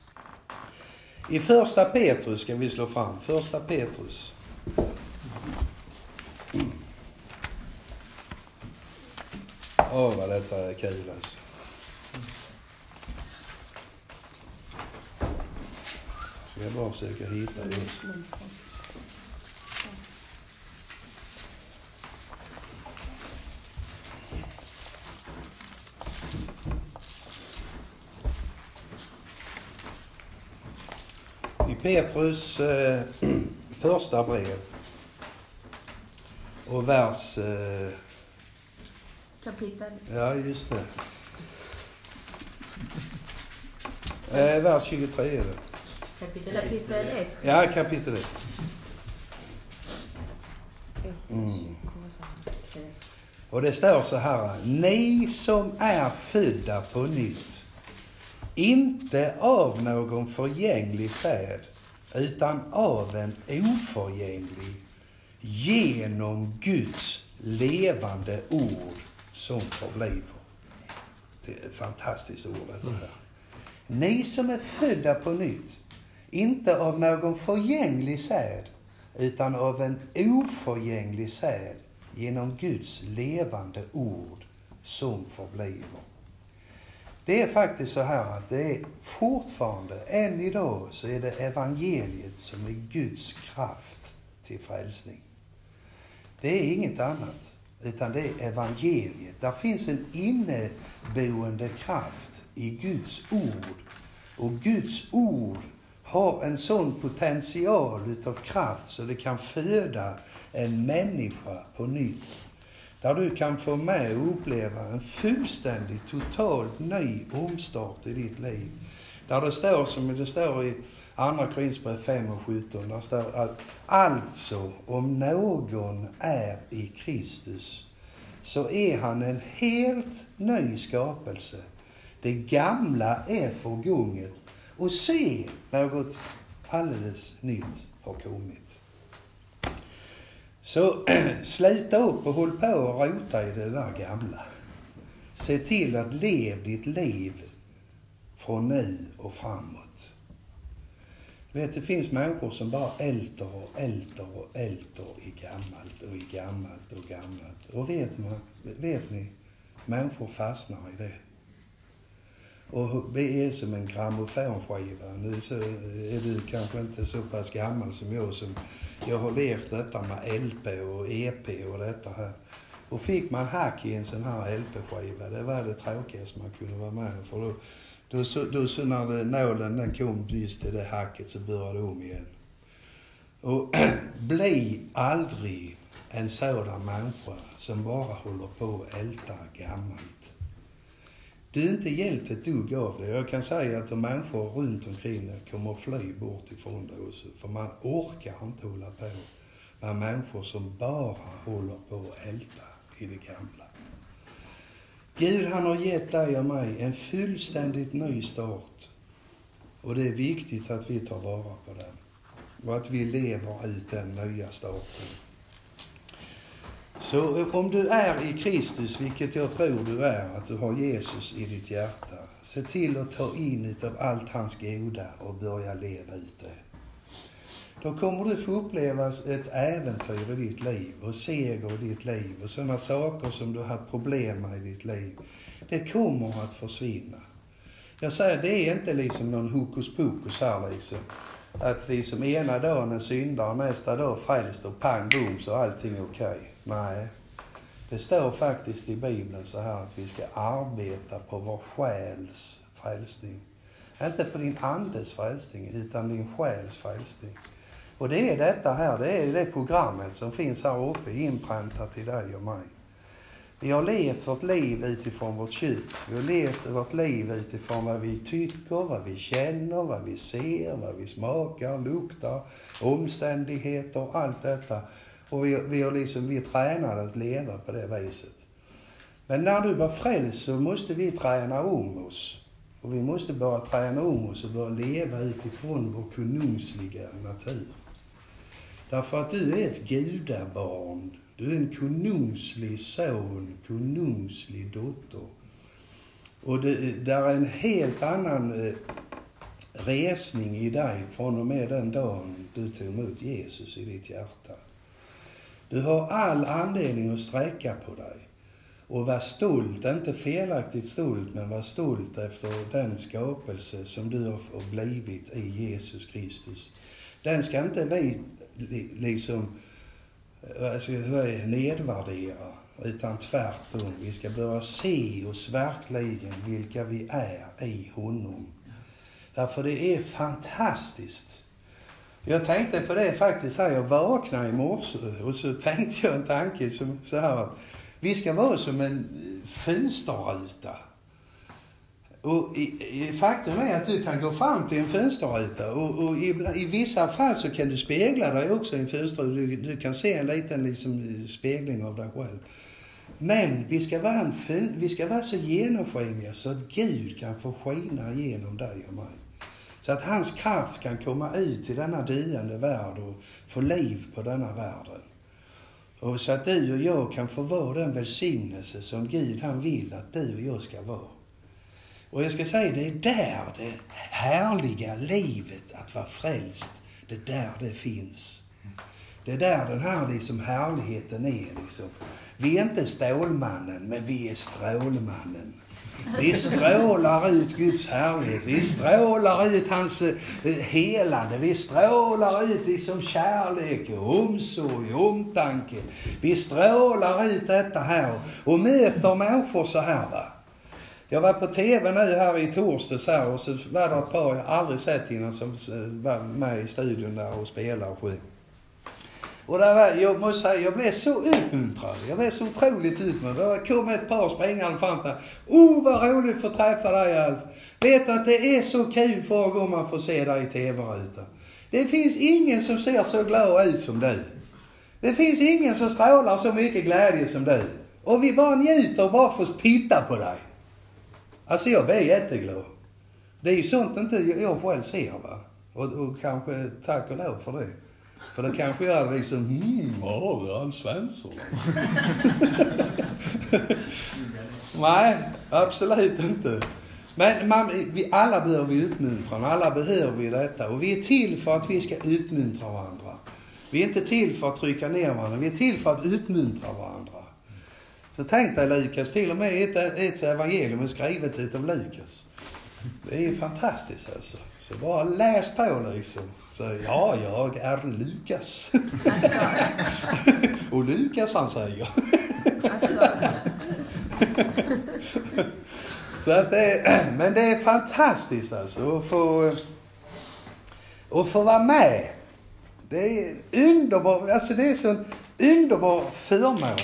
I första Petrus ska vi slå fram. Första Petrus. Åh, oh, vad detta är kul alltså. Så jag bara försöker hitta det. I Petrus eh, första brev och vers... Eh, Kapitel. Ja, just det. Eh, vers tjugotre är det. Kapitel, kapitel ett. Ja, kapitel ett. Mm. Och det står så här. Ni som är födda på nytt, inte av någon förgänglig säd, utan av en oförgänglig, genom Guds levande ord som förbliver. Det är ett fantastiskt ord det här. Ni som är födda på nytt, inte av någon förgänglig säd, utan av en oförgänglig säd, genom Guds levande ord som förbliver. Det är faktiskt så här att det är fortfarande, än idag, så är det evangeliet som är Guds kraft till frälsning. Det är inget annat, utan det är evangeliet. Där finns en inneboende kraft i Guds ord. Och Guds ord har en sån potential utav kraft så det kan föda en människa på nytt. Där du kan få med och uppleva en fullständig, totalt ny omstart i ditt liv. Där det står, som det står i andra Korinthierbrevet fem och sjutton, där står att alltså om någon är i Kristus så är han en helt ny skapelse. Det gamla är förgånget och se, något alldeles nytt har kommit. Så sluta upp och håll på och rota i det där gamla. Se till att leva ditt liv från nu och framåt. Du vet, det finns människor som bara älter och älter och älter i gammalt och i gammalt och gammalt. Och vet, man, vet ni, människor fastnar i det. Och vi är som en grammofonskiva. Nu så är du kanske inte så pass gammal som jag som jag har levt detta med L P och E P och detta här. Och fick man hack i en sån här L P-skiva, det var det tråkigaste man kunde vara med. För då, då, så, då så när det, nålen den kom just till det hacket så började det om igen. Och bli aldrig en sådan människa som bara håller på och ältar gammalt. Du är inte hjälpt ett dugg av det. Jag kan säga att de människor runt omkring dig kommer att fly bort ifrån det också. För man orkar inte hålla på med människor som bara håller på och ältar i det gamla. Gud, han har gett dig och mig en fullständigt ny start. Och det är viktigt att vi tar vara på den. Och att vi lever ut den nya starten. Så om du är i Kristus, vilket jag tror du är, att du har Jesus i ditt hjärta, se till att ta in utav allt hans goda och börja leva ut det. Då kommer du få uppleva ett äventyr i ditt liv och seger i ditt liv och sådana saker som du har haft problem med i ditt liv. Det kommer att försvinna. Jag säger, det är inte liksom någon hokus pokus här liksom. Att liksom ena dagen är syndare, nästa dag frälst och pang boom så allting är okej. Okay. Nej, det står faktiskt i Bibeln så här att vi ska arbeta på vår själs frälsning. Inte på din andes frälsning utan din själs frälsning. Och det är detta här, det är det programmet som finns här uppe inpräntat i dig och mig. Vi har levt vårt liv utifrån vårt kött. Vi har levt vårt liv utifrån vad vi tycker, vad vi känner, vad vi ser, vad vi smakar, luktar, omständigheter, allt detta. Och vi, vi har liksom, vi är tränade att leva på det viset. Men när du var frälst så måste vi träna om oss. Och vi måste bara träna om oss och börja leva utifrån vår konungsliga natur. Därför att du är ett gudabarn. Du är en konungslig son, konungslig dotter. Och det där är en helt annan eh, resning i dig från och med den dagen du tog emot Jesus i ditt hjärta. Du har all anledning att sträcka på dig. Och var stolt, inte felaktigt stolt, men var stolt efter den skapelse som du har blivit i Jesus Kristus. Den ska inte vi liksom alltså, nedvärdera, utan tvärtom. Vi ska börja se oss verkligen vilka vi är i honom. Därför det är fantastiskt. Jag tänkte på det faktiskt här, jag vaknade i morse och så tänkte jag en tanke som så här att vi ska vara som en fönsterruta. Och i, i, faktum är att du kan gå fram till en fönsterruta och, och i, i vissa fall så kan du spegla dig också i en fönsterruta. Du, du kan se en liten liksom, spegling av dig själv. Men vi ska, vara en, vi ska vara så genomskinliga så att Gud kan få skina genom dig och mig. Så att hans kraft kan komma ut i denna döende värld och få liv på denna världen. Och så att du och jag kan få vara den välsignelse som Gud han vill att du och jag ska vara. Och jag ska säga, det är där det härliga livet att vara frälst, det är där det finns. Det är där den här liksom härligheten är liksom. Vi är inte Stålmannen, men vi är Strålmannen. Vi strålar ut Guds härlighet. Vi strålar ut hans helande. Vi strålar ut liksom kärlek, omsorg, omtanke. Vi strålar ut detta här och möter människor så här va. Jag var på tv nu här i torsdags här och så var det ett par jag aldrig sett innan som var med i studion där och spelade och sjöng. Och där var, jag måste säga, jag blev så uppmuntrad. Jag blev så otroligt uppmuntrad. Det kom ett par springande fram där. Oh, vad roligt att få träffa dig, Alf. Vet att det är så kul för gång man får se dig i tv-rutan. Det finns ingen som ser så glad ut som du. Det finns ingen som strålar så mycket glädje som du. Och vi bara njuter och bara får titta på dig. Alltså jag blir jätteglad. Det är ju sånt inte jag själv ser va. Och, och kanske tack och lov för det. För det kanske gör liksom, hmm, ja, han Svensson. Nej, absolut inte. Men man, vi, alla behöver vi uppmuntra, alla behöver vi detta. Och vi är till för att vi ska uppmuntra varandra. Vi är inte till för att trycka ner varandra, vi är till för att uppmuntra varandra. Så tänkte jag Lukas, till och med ett, ett evangelium är skrivet utav Lukas. Det är ju fantastiskt alltså. Så bara läs på liksom. Så ja, jag är Lukas. Alltså, Och Lukas han säger. alltså. Så att det, men det är fantastiskt alltså att få, att få vara med. Det är underbar, alltså det är så en underbar förmån.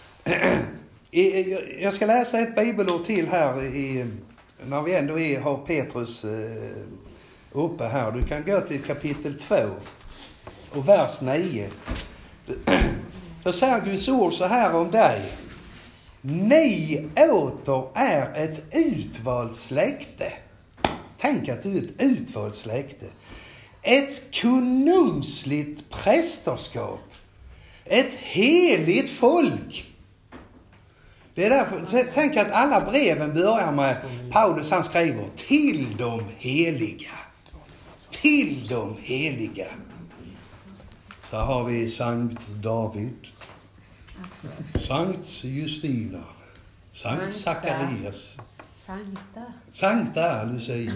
Jag ska läsa ett bibelord till här i, när vi ändå är, har Petrus uppe här. Du kan gå till kapitel två och vers nio. Då säger Guds ord så här om dig. Ni åter är ett utvalt släkte. Tänk att du är ett utvalt släkte. Ett konungsligt prästerskap. Ett heligt folk. Det är därför, tänk att alla breven börjar med Paulus, han skriver till de heliga. Till de heliga. Så har vi Sankt David. Alltså. Sankt Justina. Sankt Zacharias. Sankta. Sankta Lucia.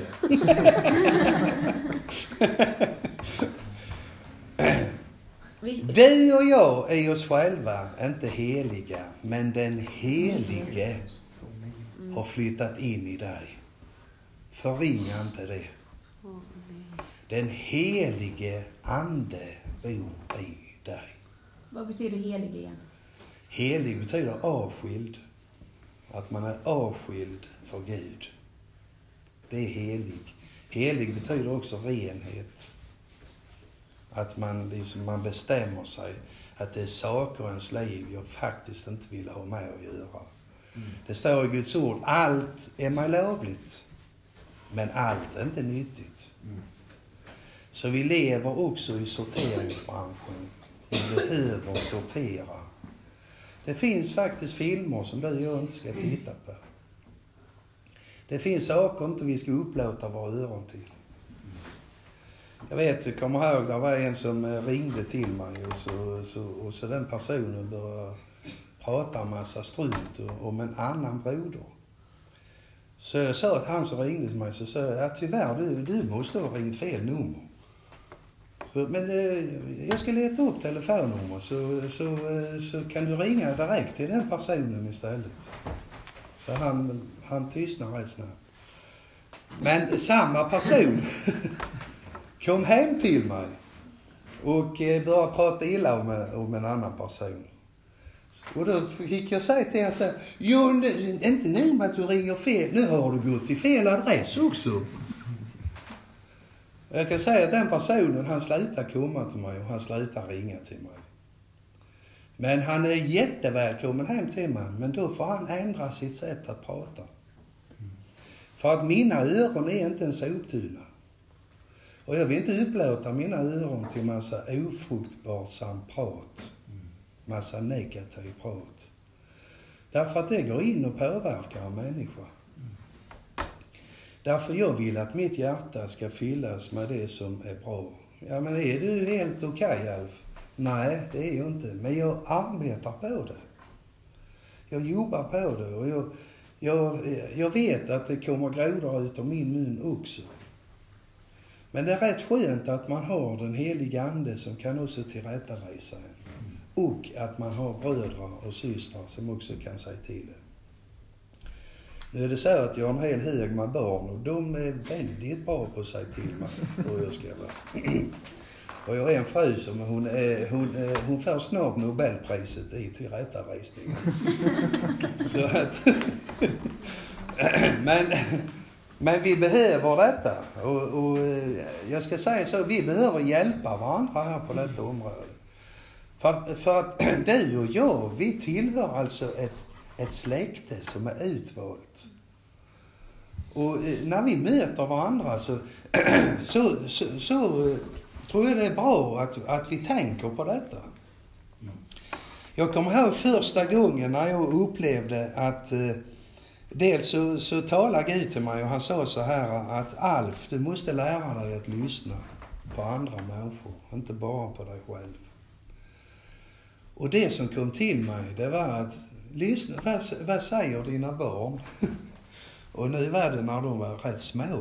Du och jag är oss själva inte heliga, men den helige har flyttat in i dig. Förringa inte det. Den helige ande bor i dig. Vad betyder helig igen? Helig betyder avskild. Att man är avskild för Gud. Det är helig. Helig betyder också renhet. Att man, liksom, man bestämmer sig att det är saker i ens liv jag faktiskt inte vill ha med att göra. Mm. Det står i Guds ord, allt är mig lovligt, men allt är inte nyttigt. Mm. Så vi lever också i sorteringsbranschen. Vi behöver sortera. Det finns faktiskt filmer som du och jag inte ska titta på. Det finns saker inte vi ska upplåta våra öron till. Jag vet, jag kommer ihåg, det var en som ringde till mig och så, så, och så den personen började prata en massa strunt om en annan broder. Så jag sa att han som ringde till mig, så sa jag, ja, tyvärr, du, du måste ha ringt fel nummer. Så, men eh, jag ska leta upp telefonnummer så, så, eh, så kan du ringa direkt till den personen istället. Så han, han tystnar rätt snabbt. Men samma person kom hem till mig och började prata illa om, om en annan person. Och då fick jag säga till honom, jo, inte nog med att du ringer fel, nu har du gått till fel adress också. Jag kan säga att den personen, han slutar komma till mig och han slutar ringa till mig. Men han är jättevälkommen hem till mig, men då får han ändra sitt sätt att prata. För att mina öron är inte en soptunna. Och jag vill inte upplåta mina öron till massa ofruktbart samt prat. Massa negativ prat. Därför att det går in och påverkar en människa. Därför jag vill att mitt hjärta ska fyllas med det som är bra. Ja, men är du helt okej, okay, Alf? Nej, det är jag inte. Men jag arbetar på det. Jag jobbar på det och jag, jag, jag vet att det kommer grodor ut av min mun också. Men det är rätt skönt att man har den heliga ande som kan också tillrättavisa en. Och att man har bröder och systrar som också kan säga till det. Nu är det så att jag har en hel hög med barn och de är väldigt bra på att säga till mig hur jag ska vara. Och jag har en fru som hon, är, hon, är, hon får snart Nobelpriset i tillrättavisningen. Så att... men... Men vi behöver detta och, och jag ska säga så, vi behöver hjälpa varandra här på detta område. För, för att du och jag, vi tillhör alltså ett, ett släkte som är utvalt. Och när vi möter varandra så, så, så, så tror jag det är bra att, att vi tänker på detta. Jag kommer ihåg första gången när jag upplevde att... Dels så, så talade Gud till mig och han sa så här att Alf, du måste lära dig att lyssna på andra människor, inte bara på dig själv. Och det som kom till mig, det var att lyssna, vad, vad säger dina barn? Och nu var det när de var rätt små.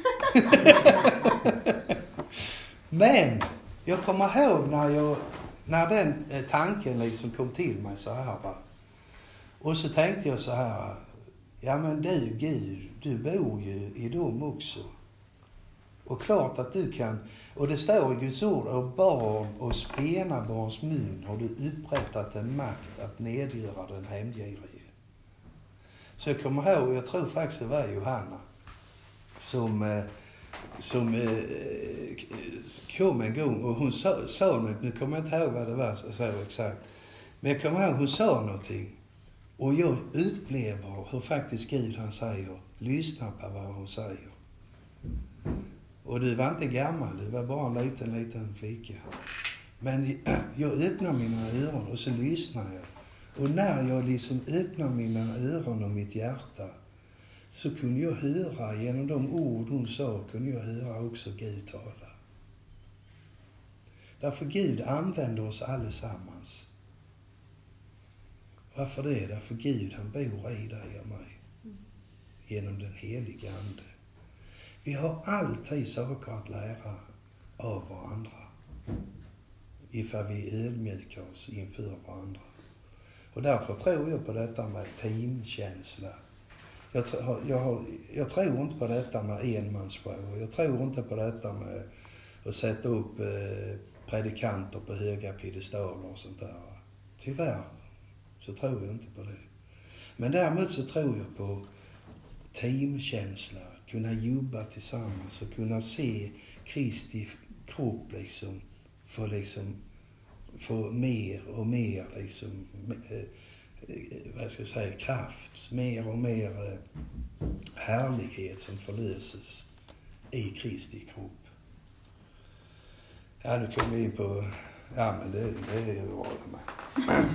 Men jag kommer ihåg när, jag, när den tanken liksom kom till mig så här. Va? Och så tänkte jag så här. Ja men du Gud, du bor ju i dem också. Och klart att du kan, och det står i Guds ord, av barn och spenabarns mun har du upprättat en makt att nedgöra den hemgirige. Så jag kommer ihåg, jag tror faktiskt det var Johanna som, som eh, kom en gång och hon sa, sa något, nu kommer jag inte ihåg vad det var så, så exakt. Men jag kommer ihåg, hon sa någonting. Och jag upplever hur faktiskt Gud han säger, lyssna på vad hon säger. Och du var inte gammal, du var bara en liten, liten flicka. Men jag öppnar mina öron och så lyssnar jag. Och när jag liksom öppnar mina öron och mitt hjärta så kunde jag höra, genom de ord hon sa, kunde jag höra också Gud tala. Därför Gud använder oss allesammans. Varför det? Därför Gud han bor i dig och mig. Genom den heliga ande. Vi har alltid saker att lära av varandra. Ifall vi ödmjukar oss inför varandra. Och därför tror jag på detta med teamkänsla. Jag, tr- jag, har, jag tror inte på detta med enmansshow. Jag tror inte på detta med att sätta upp eh, predikanter på höga piedestaler och sånt där. Tyvärr så tror jag inte på det. Men däremot så tror jag på teamkänsla. Att kunna jobba tillsammans och kunna se Kristi kropp liksom få liksom få mer och mer liksom eh, vad ska jag säga, kraft, mer och mer eh, härlighet som förlöses i Kristi kropp. Ja, nu kommer vi in på, ja men det, det är ju bra med.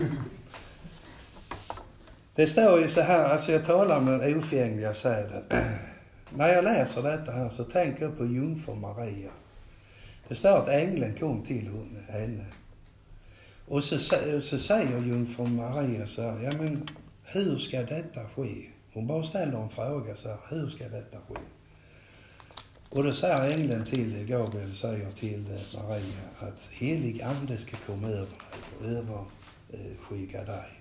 Det står ju så här, alltså jag talar med den ofjängliga säden. När jag läser detta här så tänker jag på jungfru Maria. Det står att ängeln kom till henne. Och så, så säger jungfru Maria så här, ja men hur ska detta ske? Hon bara ställer en fråga så här, hur ska detta ske? Och då säger ängeln till Gabriel, säger till Maria att helig ande ska komma över dig och överskygga dig.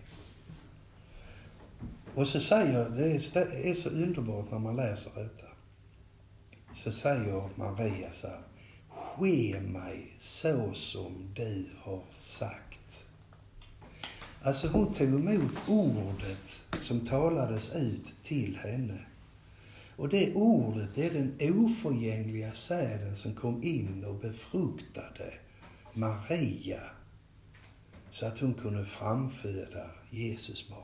Och så säger, det är så underbart när man läser detta. Så säger Maria så här, ske mig så som du har sagt. Alltså hon tog emot ordet som talades ut till henne. Och det ordet är den oförgängliga säden som kom in och befruktade Maria så att hon kunde framföda Jesusbarnet.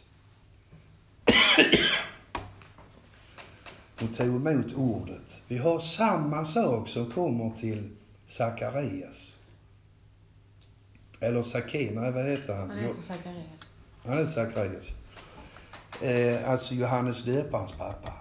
Hon tog emot ordet. Vi har samma sak som kommer till Sakarias. Eller Sakina, vad heter han? Han heter Sakarias. Han heter Sakarias. Eh, alltså Johannes döparens pappa.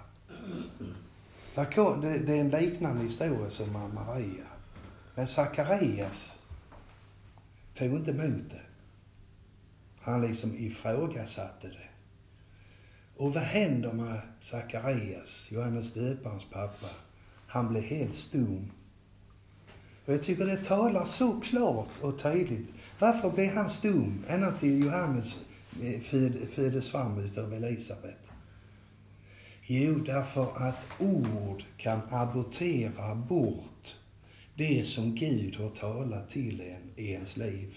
Det, det är en liknande historia som Maria. Men Sakarias tog inte emot det. Han liksom ifrågasatte det. Och vad händer med Sakarias, Johannes döparens pappa? Han blev helt stum. Och jag tycker det talar så klart och tydligt. Varför blev han stum ända till Johannes föd, föddes fram utav Elisabet? Jo, därför att ord kan abortera bort det som Gud har talat till en i ens liv.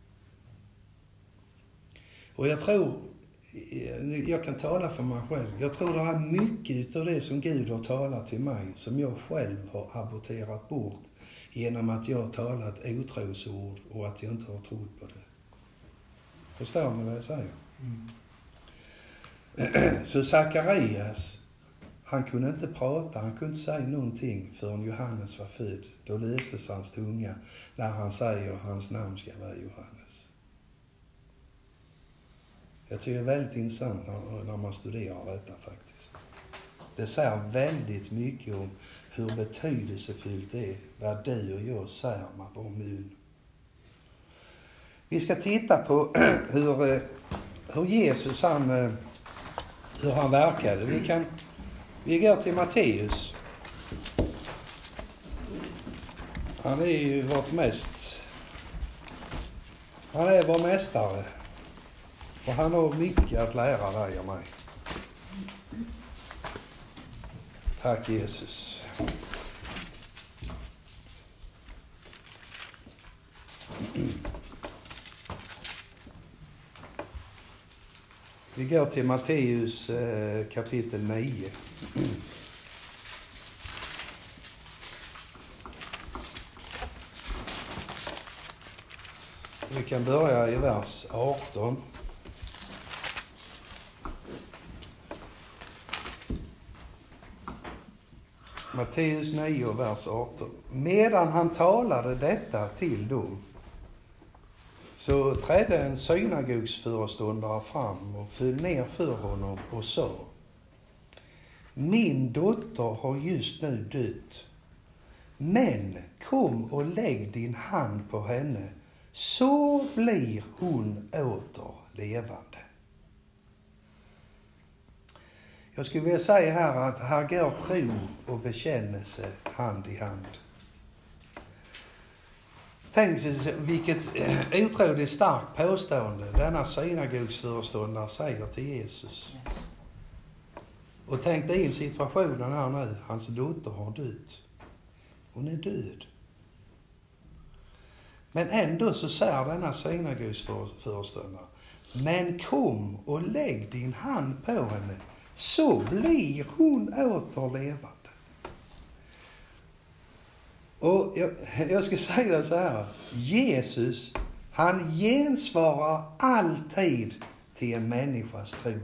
Och jag tror, jag kan tala för mig själv. Jag tror det är mycket av det som Gud har talat till mig som jag själv har aborterat bort genom att jag har talat otrosord och att jag inte har trott på det. Förstår ni vad jag säger? Mm. Så Sakarias, han kunde inte prata, han kunde inte säga någonting förrän Johannes var född. Då löstes hans tunga när han säger hans namn ska vara Johannes. Jag tycker det är väldigt intressant när, när man studerar detta faktiskt. Det säger väldigt mycket om hur betydelsefullt det är vad du och jag säger med vår mun. Vi ska titta på hur hur Jesus han, hur han verkade. Vi kan, vi går till Matteus. Han är ju vårt mest, han är vår mästare. Och han har mycket att lära dig och mig. Tack Jesus. Vi går till Matteus eh, kapitel nio. Vi kan börja i vers arton. Matteus nio, vers arton. Medan han talade detta till dem, så trädde en synagogsföreståndare fram och föll ner för honom och sa: Min dotter har just nu dött, men kom och lägg din hand på henne, så blir hon åter levande. Jag skulle vilja säga här att här går tro och bekännelse hand i hand. Tänk vilket otroligt starkt påstående denna synagogsföreståndare säger till Jesus. Och tänk dig in situationen här nu. Hans dotter har dött. Hon är död. Men ändå så säger denna synagogsföreståndare: Men kom och lägg din hand på henne, så blir hon åter levande. Och jag, jag ska säga det så här. Jesus, han gensvarar alltid till en människas tro.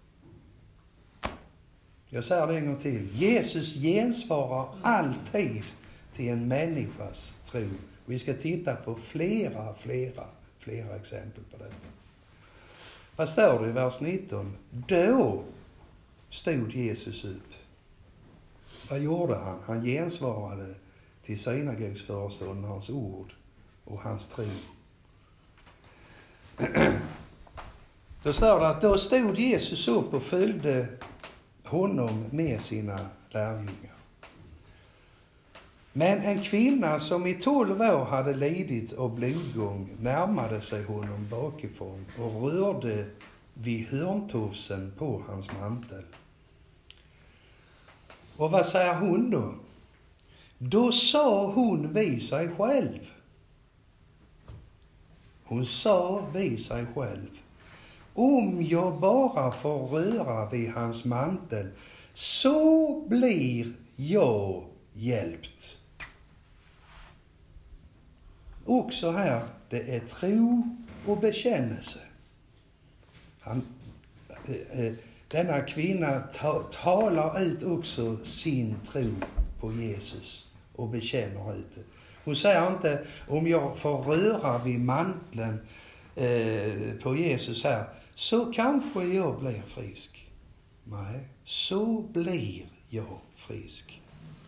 Jag säger det en gång till. Jesus gensvarar alltid till en människas tro. Vi ska titta på flera, flera, flera exempel på detta. Vad står det i vers nitton? Då stod Jesus upp. Vad gjorde han? Han gensvarade till synagogsföreståndarens ord och hans tro. Då står det att då stod Jesus upp och följde honom med sina lärjungar. Men en kvinna som i tolv år hade lidit av blodgång närmade sig honom bakifrån och rörde vid hörntofsen på hans mantel. Och vad säger hon då? Då sa hon vid sig själv. Hon sa vid sig själv: Om jag bara får röra vid hans mantel, så blir jag hjälpt. Också här, det är tro och bekännelse. Han, eh, denna kvinna ta, talar ut också sin tro på Jesus och bekänner ut det. Hon säger inte: om jag får röra vid manteln eh, på Jesus här, så kanske jag blir frisk. Nej, så blir jag frisk.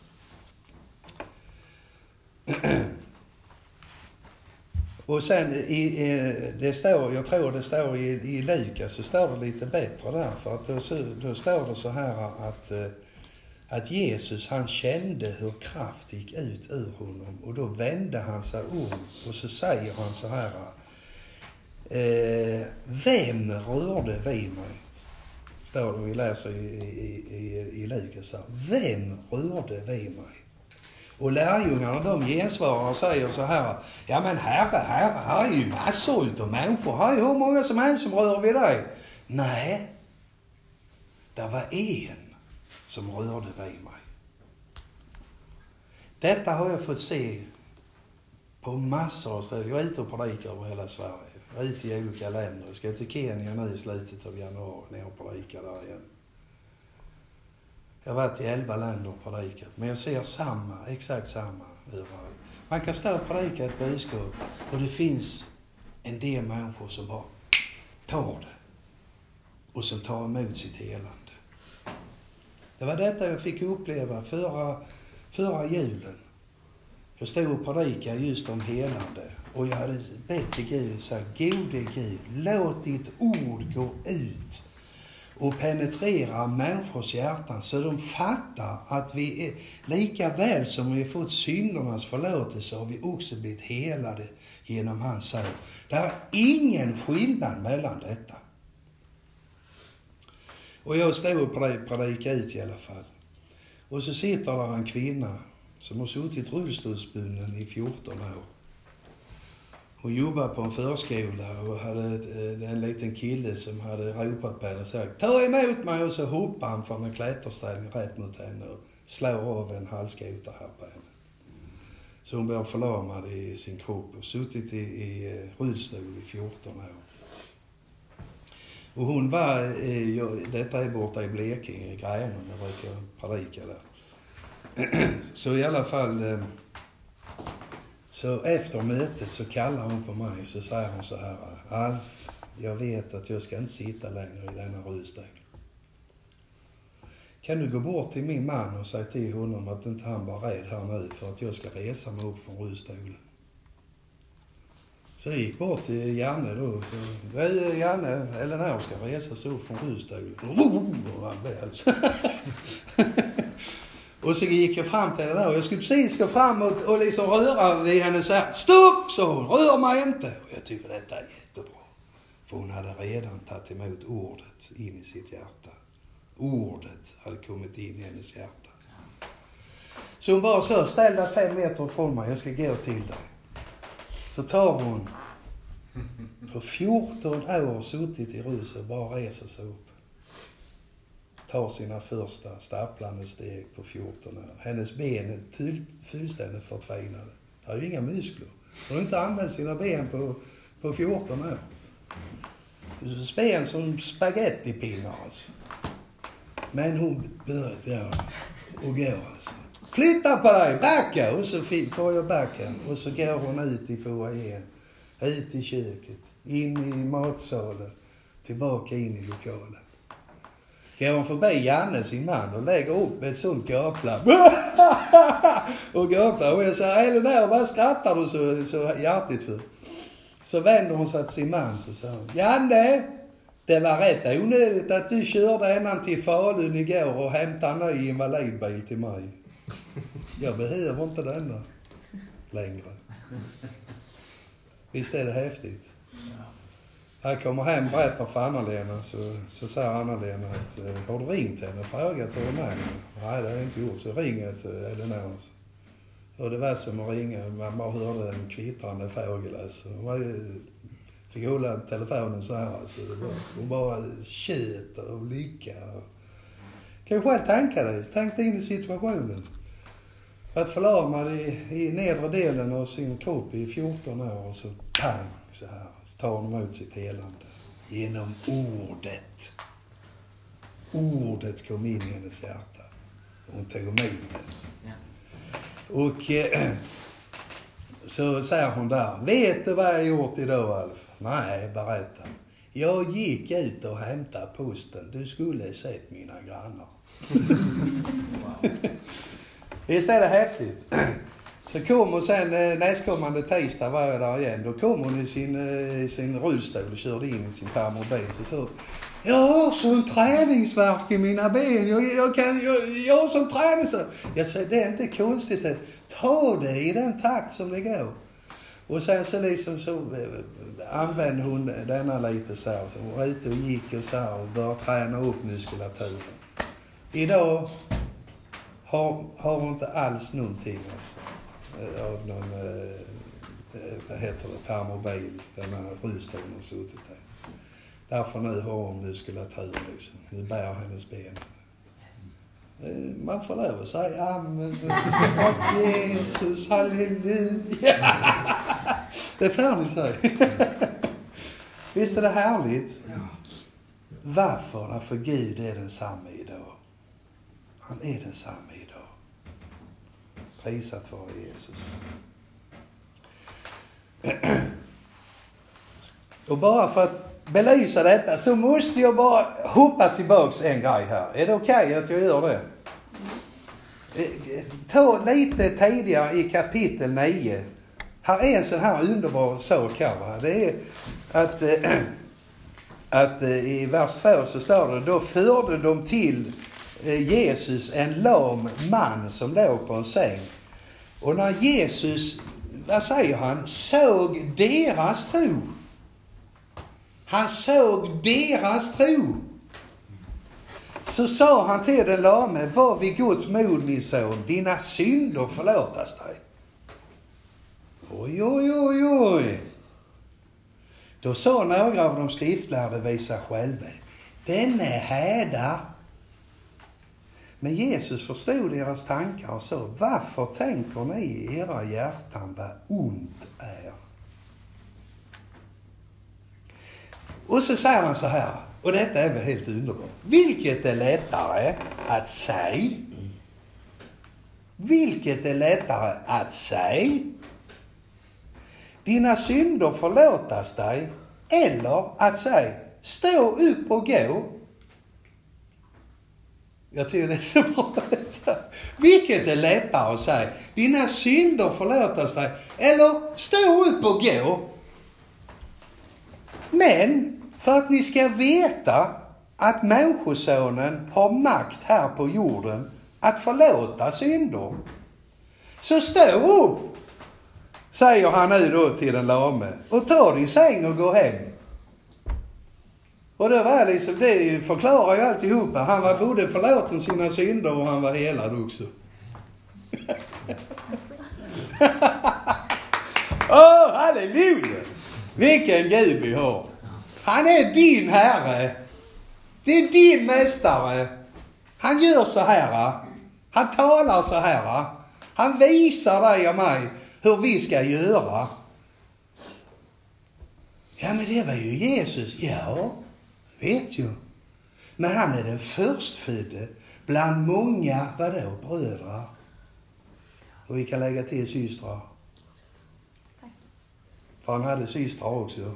Och sen i, i, det står, jag tror det står i, i Lukas, så står det lite bättre där, för att då, då står det så här att att Jesus, han kände hur kraft gick ut ur honom, och då vände han sig om och så säger han så här: eh, vem rörde vid mig? Står det, vi läser i, i, i, i Lukas här. Vem rörde vid mig? Och lärjungarna, de gensvarar och säger så här: ja men herre, herre, här är ju massor utav människor. Här är hur många som helst som rör vid dig. Nej, det var en som rörde vid mig. Detta har jag fått se på massor av ställen. Jag är ute och predikar över hela Sverige. Jag är ute i olika länder. Jag ska till Kenya nu i slutet av januari när jag predikar där igen. Jag har varit i elva länder och predikat. Men jag ser samma, exakt samma överallt. Man kan stå och predika ett budskap och det finns en del människor som bara tar det. Och som tar emot sitt helande. Det var detta jag fick uppleva förra, förra julen. Jag stod och predikade just om helande. Och jag hade bett till Gud och sagt, gode Gud, låt ditt ord gå ut och penetrera människors hjärtan så de fattar att vi är, lika väl som vi har fått syndernas förlåtelse har vi också blivit helade genom hans son. Det är ingen skillnad mellan detta. Och jag stod och predikade ut i alla fall. Och så sitter där en kvinna som har suttit rullstolsbunden i fjorton år. Hon jobbade på en förskola och hade ett, en liten kille som hade ropat på henne och sagt, ta emot mig, och så hoppade han från en klätterställning rätt mot henne och slår av en halskota här på henne. Så hon blev förlamad i sin kropp och suttit i, i rullstol i fjorton år. Och hon var, eh, detta är borta i Blekinge, i Gränum, jag brukar predika där. Så i alla fall, eh, så efter mötet så kallar hon på mig och så säger hon så här, Alf, jag vet att jag ska inte sitta längre i denna rullstol. Kan du gå bort till min man och säga till honom att inte han var rädd här nu för att jag ska resa mig upp från rullstolen? Så jag gick bort till Janne då. Så, Janne, Eleanor ska resa sig upp från rullstolen. Och så gick jag fram till henne och jag skulle precis gå fram och, och liksom röra vid henne så här. Stopp, så hon, rör mig inte. Och jag tycker detta är jättebra. För hon hade redan tagit emot ordet in i sitt hjärta. Ordet hade kommit in i hennes hjärta. Så hon bara så, ställ dig fem meter från mig, jag ska gå till dig. Så tar hon på fjorton år suttit i rus och bara reser sig upp. Tar sina första stapplande steg på fjorton år. Hennes ben är ty- fullständigt förtvinade. Det har ju inga muskler. Hon har inte använt sina ben på, på fjorton år. Ben som spagettipinnar alltså. Men hon börjar och går alltså. Flytta på dig, backa! Och så får jag backa. Och så går hon ut i foajén. Ut i köket. In i matsalen. Tillbaka in i lokalen. Går hon förbi Janne, sin man, och lägger upp ett sånt gapflabb. och gapflabb. Och jag säger, är det där? Vad skrattar du så, så hjärtligt för? Så vänder hon sig till sin man så säger hon, Janne! Det var rätt onödigt att du körde ända till Falun igår och hämtade en ny invalidbil till mig. Jag behöver inte denna längre. Visst är det häftigt? Jag kommer hem och berättar för Anna-Lena så, så säger Anna-Lena att har du ringt henne och frågat hur hon är? Nej, det har jag inte gjort. Så ringer jag till Eleanor. Och det var som att ringa, man bara hörde en kvittrande fågel. Alltså. Man fick hålla telefonen så här. Alltså. Det var, hon bara tjöt och lycka. Kan du själv tänka dig? Tänk dig in i situationen. Att förlamad i, i nedre delen av sin kropp i fjorton år och så pang så här. Så tar hon emot sitt helande. Genom ordet. Ordet kom in i hennes hjärta. Och hon tog emot det. Och eh, så säger hon där. Vet du vad jag har gjort idag, Alf? Nej, berätta. Jag gick ut och hämtade posten. Du skulle sett mina grannar. Visst är det häftigt? Så kom hon sen nästkommande tisdag var jag där igen. Då kom hon i sin, i sin rullstol och körde in i sin permobil. Så så, jag har sån träningsvärk i mina ben. Jag, jag, kan, jag, jag har sån träningsvärk. Jag sa, det är inte konstigt. Ta det i den takt som det går. Och sen så liksom så använde hon denna lite så här. Så hon var ute och gick och så här och började träna upp muskulaturen. Idag har, har hon inte alls någonting alltså, av någon, eh, vad heter det, permobil, den här rullstolen och suttit där. Därför nu har hon muskulatur liksom. Nu bär hennes ben. Yes. Man får lov att säga amen, tack Jesus, halleluja. Det får ni säga. Visst är det härligt? Ja. Varför? Därför Gud är densamma idag. Han är densamma idag. Prisat vare Jesus. Och bara för att belysa detta så måste jag bara hoppa tillbaks en grej här. Är det okej okay att jag gör det? Ta lite tidigare i kapitel nio. Här är en sån här underbar sak här, va? Det är att, äh, att äh, i vers två så står det: då förde de till äh, Jesus en lam man som låg på en säng. Och när Jesus, vad säger han, såg deras tro. Han såg deras tro. Så sa han till den lame: var vid Guds mod, min son, dina synder förlåtas dig. Oj, oj, oj, oj. Då sa några av de skriftlärde vid sig själva: den är hädar. Men Jesus förstod deras tankar och sa: varför tänker ni i era hjärtan vad ont är? Och så säger han så här, och detta är väl helt underbart: vilket är lättare att säga? Vilket är lättare att säga: dina synder förlåtas dig, eller att säga: stå upp och gå? Jag tycker det är så bra. Vilket är lättare att säga: dina synder förlåtas dig, eller stå upp och gå? Men för att ni ska veta att människosonen har makt här på jorden att förlåta synder, så stå upp, säger han nu då till den lame, och ta din säng och gå hem. Och det var liksom, det förklarar ju alltihopa. Han var både förlåten sina synder och han var helad också. Åh, oh, halleluja! Vilken Gud vi har. Han är din Herre. Det är din mästare. Han gör så här. Han talar så här. Han visar dig och mig hur vi ska göra. Ja, men det var ju Jesus. Ja, vet ju. Men han är den förstfödde bland många, vadå, bröder. Och vi kan lägga till systrar. Tack. För han hade systrar också.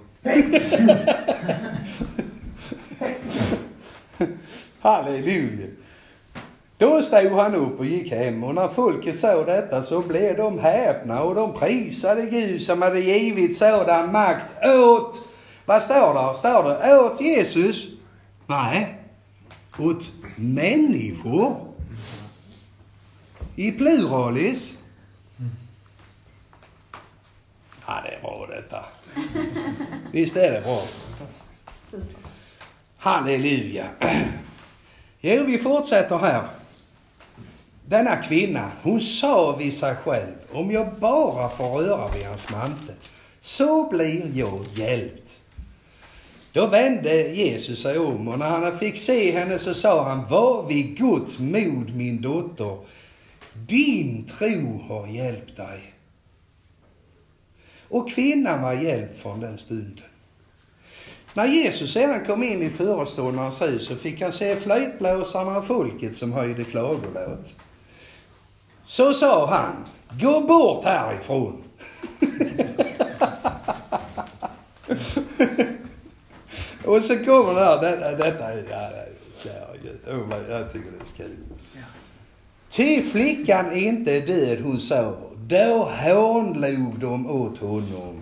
Halleluja. Då stod han upp och gick hem, och när folket såg detta så blev de häpna och de prisade Gud som hade givit sådan makt åt, vad står där? Står det åt Jesus? Nej, åt människor. I pluralis. Ja, det är bra detta. Visst är det bra. Super. Halleluja. Jo, vi fortsätter här. Denna kvinna, hon sa vid sig själv: om jag bara får röra vid hans mantel, så blir jag hjälpt. Då vände Jesus sig om, och när han fick se henne så sa han: var vid Guds mod, min dotter, din tro har hjälpt dig. Och kvinnan var hjälpt från den stunden. När Jesus sedan kom in i föreståndarens hus så fick han se flöjtblåsarna och folket som höjde klagolåt. Så sa han: gå bort härifrån. Och så kommer det här, detta, detta ja, ja, oh, jag tycker det är kul. Ty flickan är inte död, hon sa. Då hånlog de åt honom.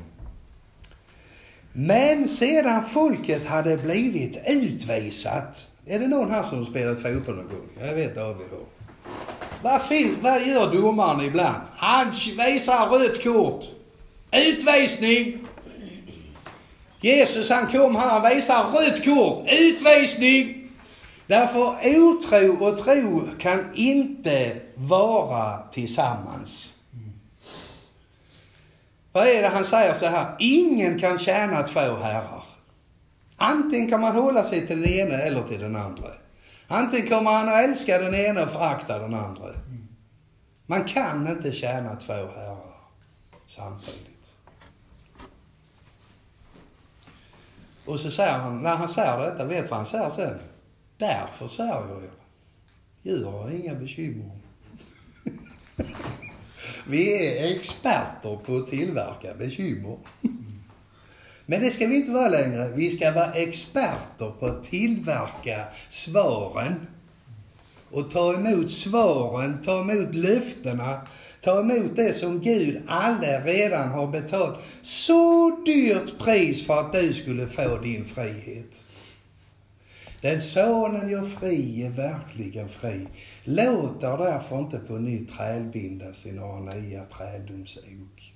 Men sedan folket hade blivit utvisat. Är det någon här som spelat fotboll någon gång? Jag vet David då. Vad, finns, vad gör domaren ibland? Han visar rött kort. Utvisning. Jesus han kom här och visar rött kort. Utvisning. Därför otro och tro kan inte vara tillsammans. Vad är det han säger så här? Ingen kan tjäna två herrar. Antingen kan man hålla sig till den ena eller till den andra. Antingen kommer man att älska den ena och förakta den andra. Man kan inte tjäna två herrar samtidigt. Och så säger han, när han säger detta, vet vad han säger sen? Därför säger jag, gör inga bekymmer. Vi är experter på att tillverka bekymmer. Men det ska vi inte vara längre. Vi ska vara experter på att tillverka svaren. och ta emot svaren, ta emot löftena, ta emot det som Gud alla redan har betalt så dyrt pris för att du skulle få din frihet. Den sonen gör fri är verkligen fri. Låt er därför inte på nytt trälbindas i några nya träldomsok.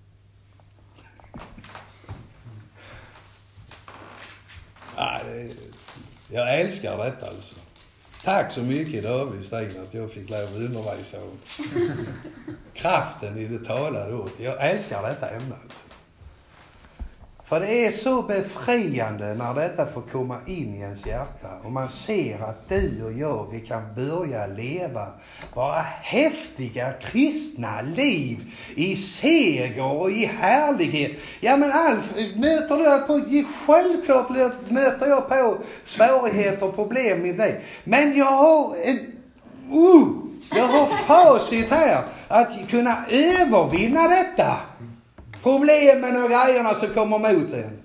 Ja, det, jag älskar detta alltså. Tack så mycket David Stein att jag fick lov att undervisa om kraften i det talade ordet. Jag älskar detta ämne alltså. För det är så befriande när detta får komma in i ens hjärta. Och man ser att du och jag, vi kan börja leva våra häftiga kristna liv i seger och i härlighet. Ja men Alf, möter du på, självklart möter jag på svårigheter och problem i dig. Men jag har en, uh, jag har facit här att kunna övervinna detta. Problemen och grejerna som kommer mot en.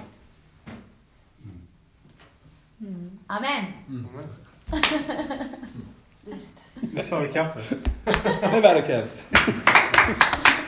Mm. Amen. Mm. Nu tar vi kaffe. Nu var det kaffe.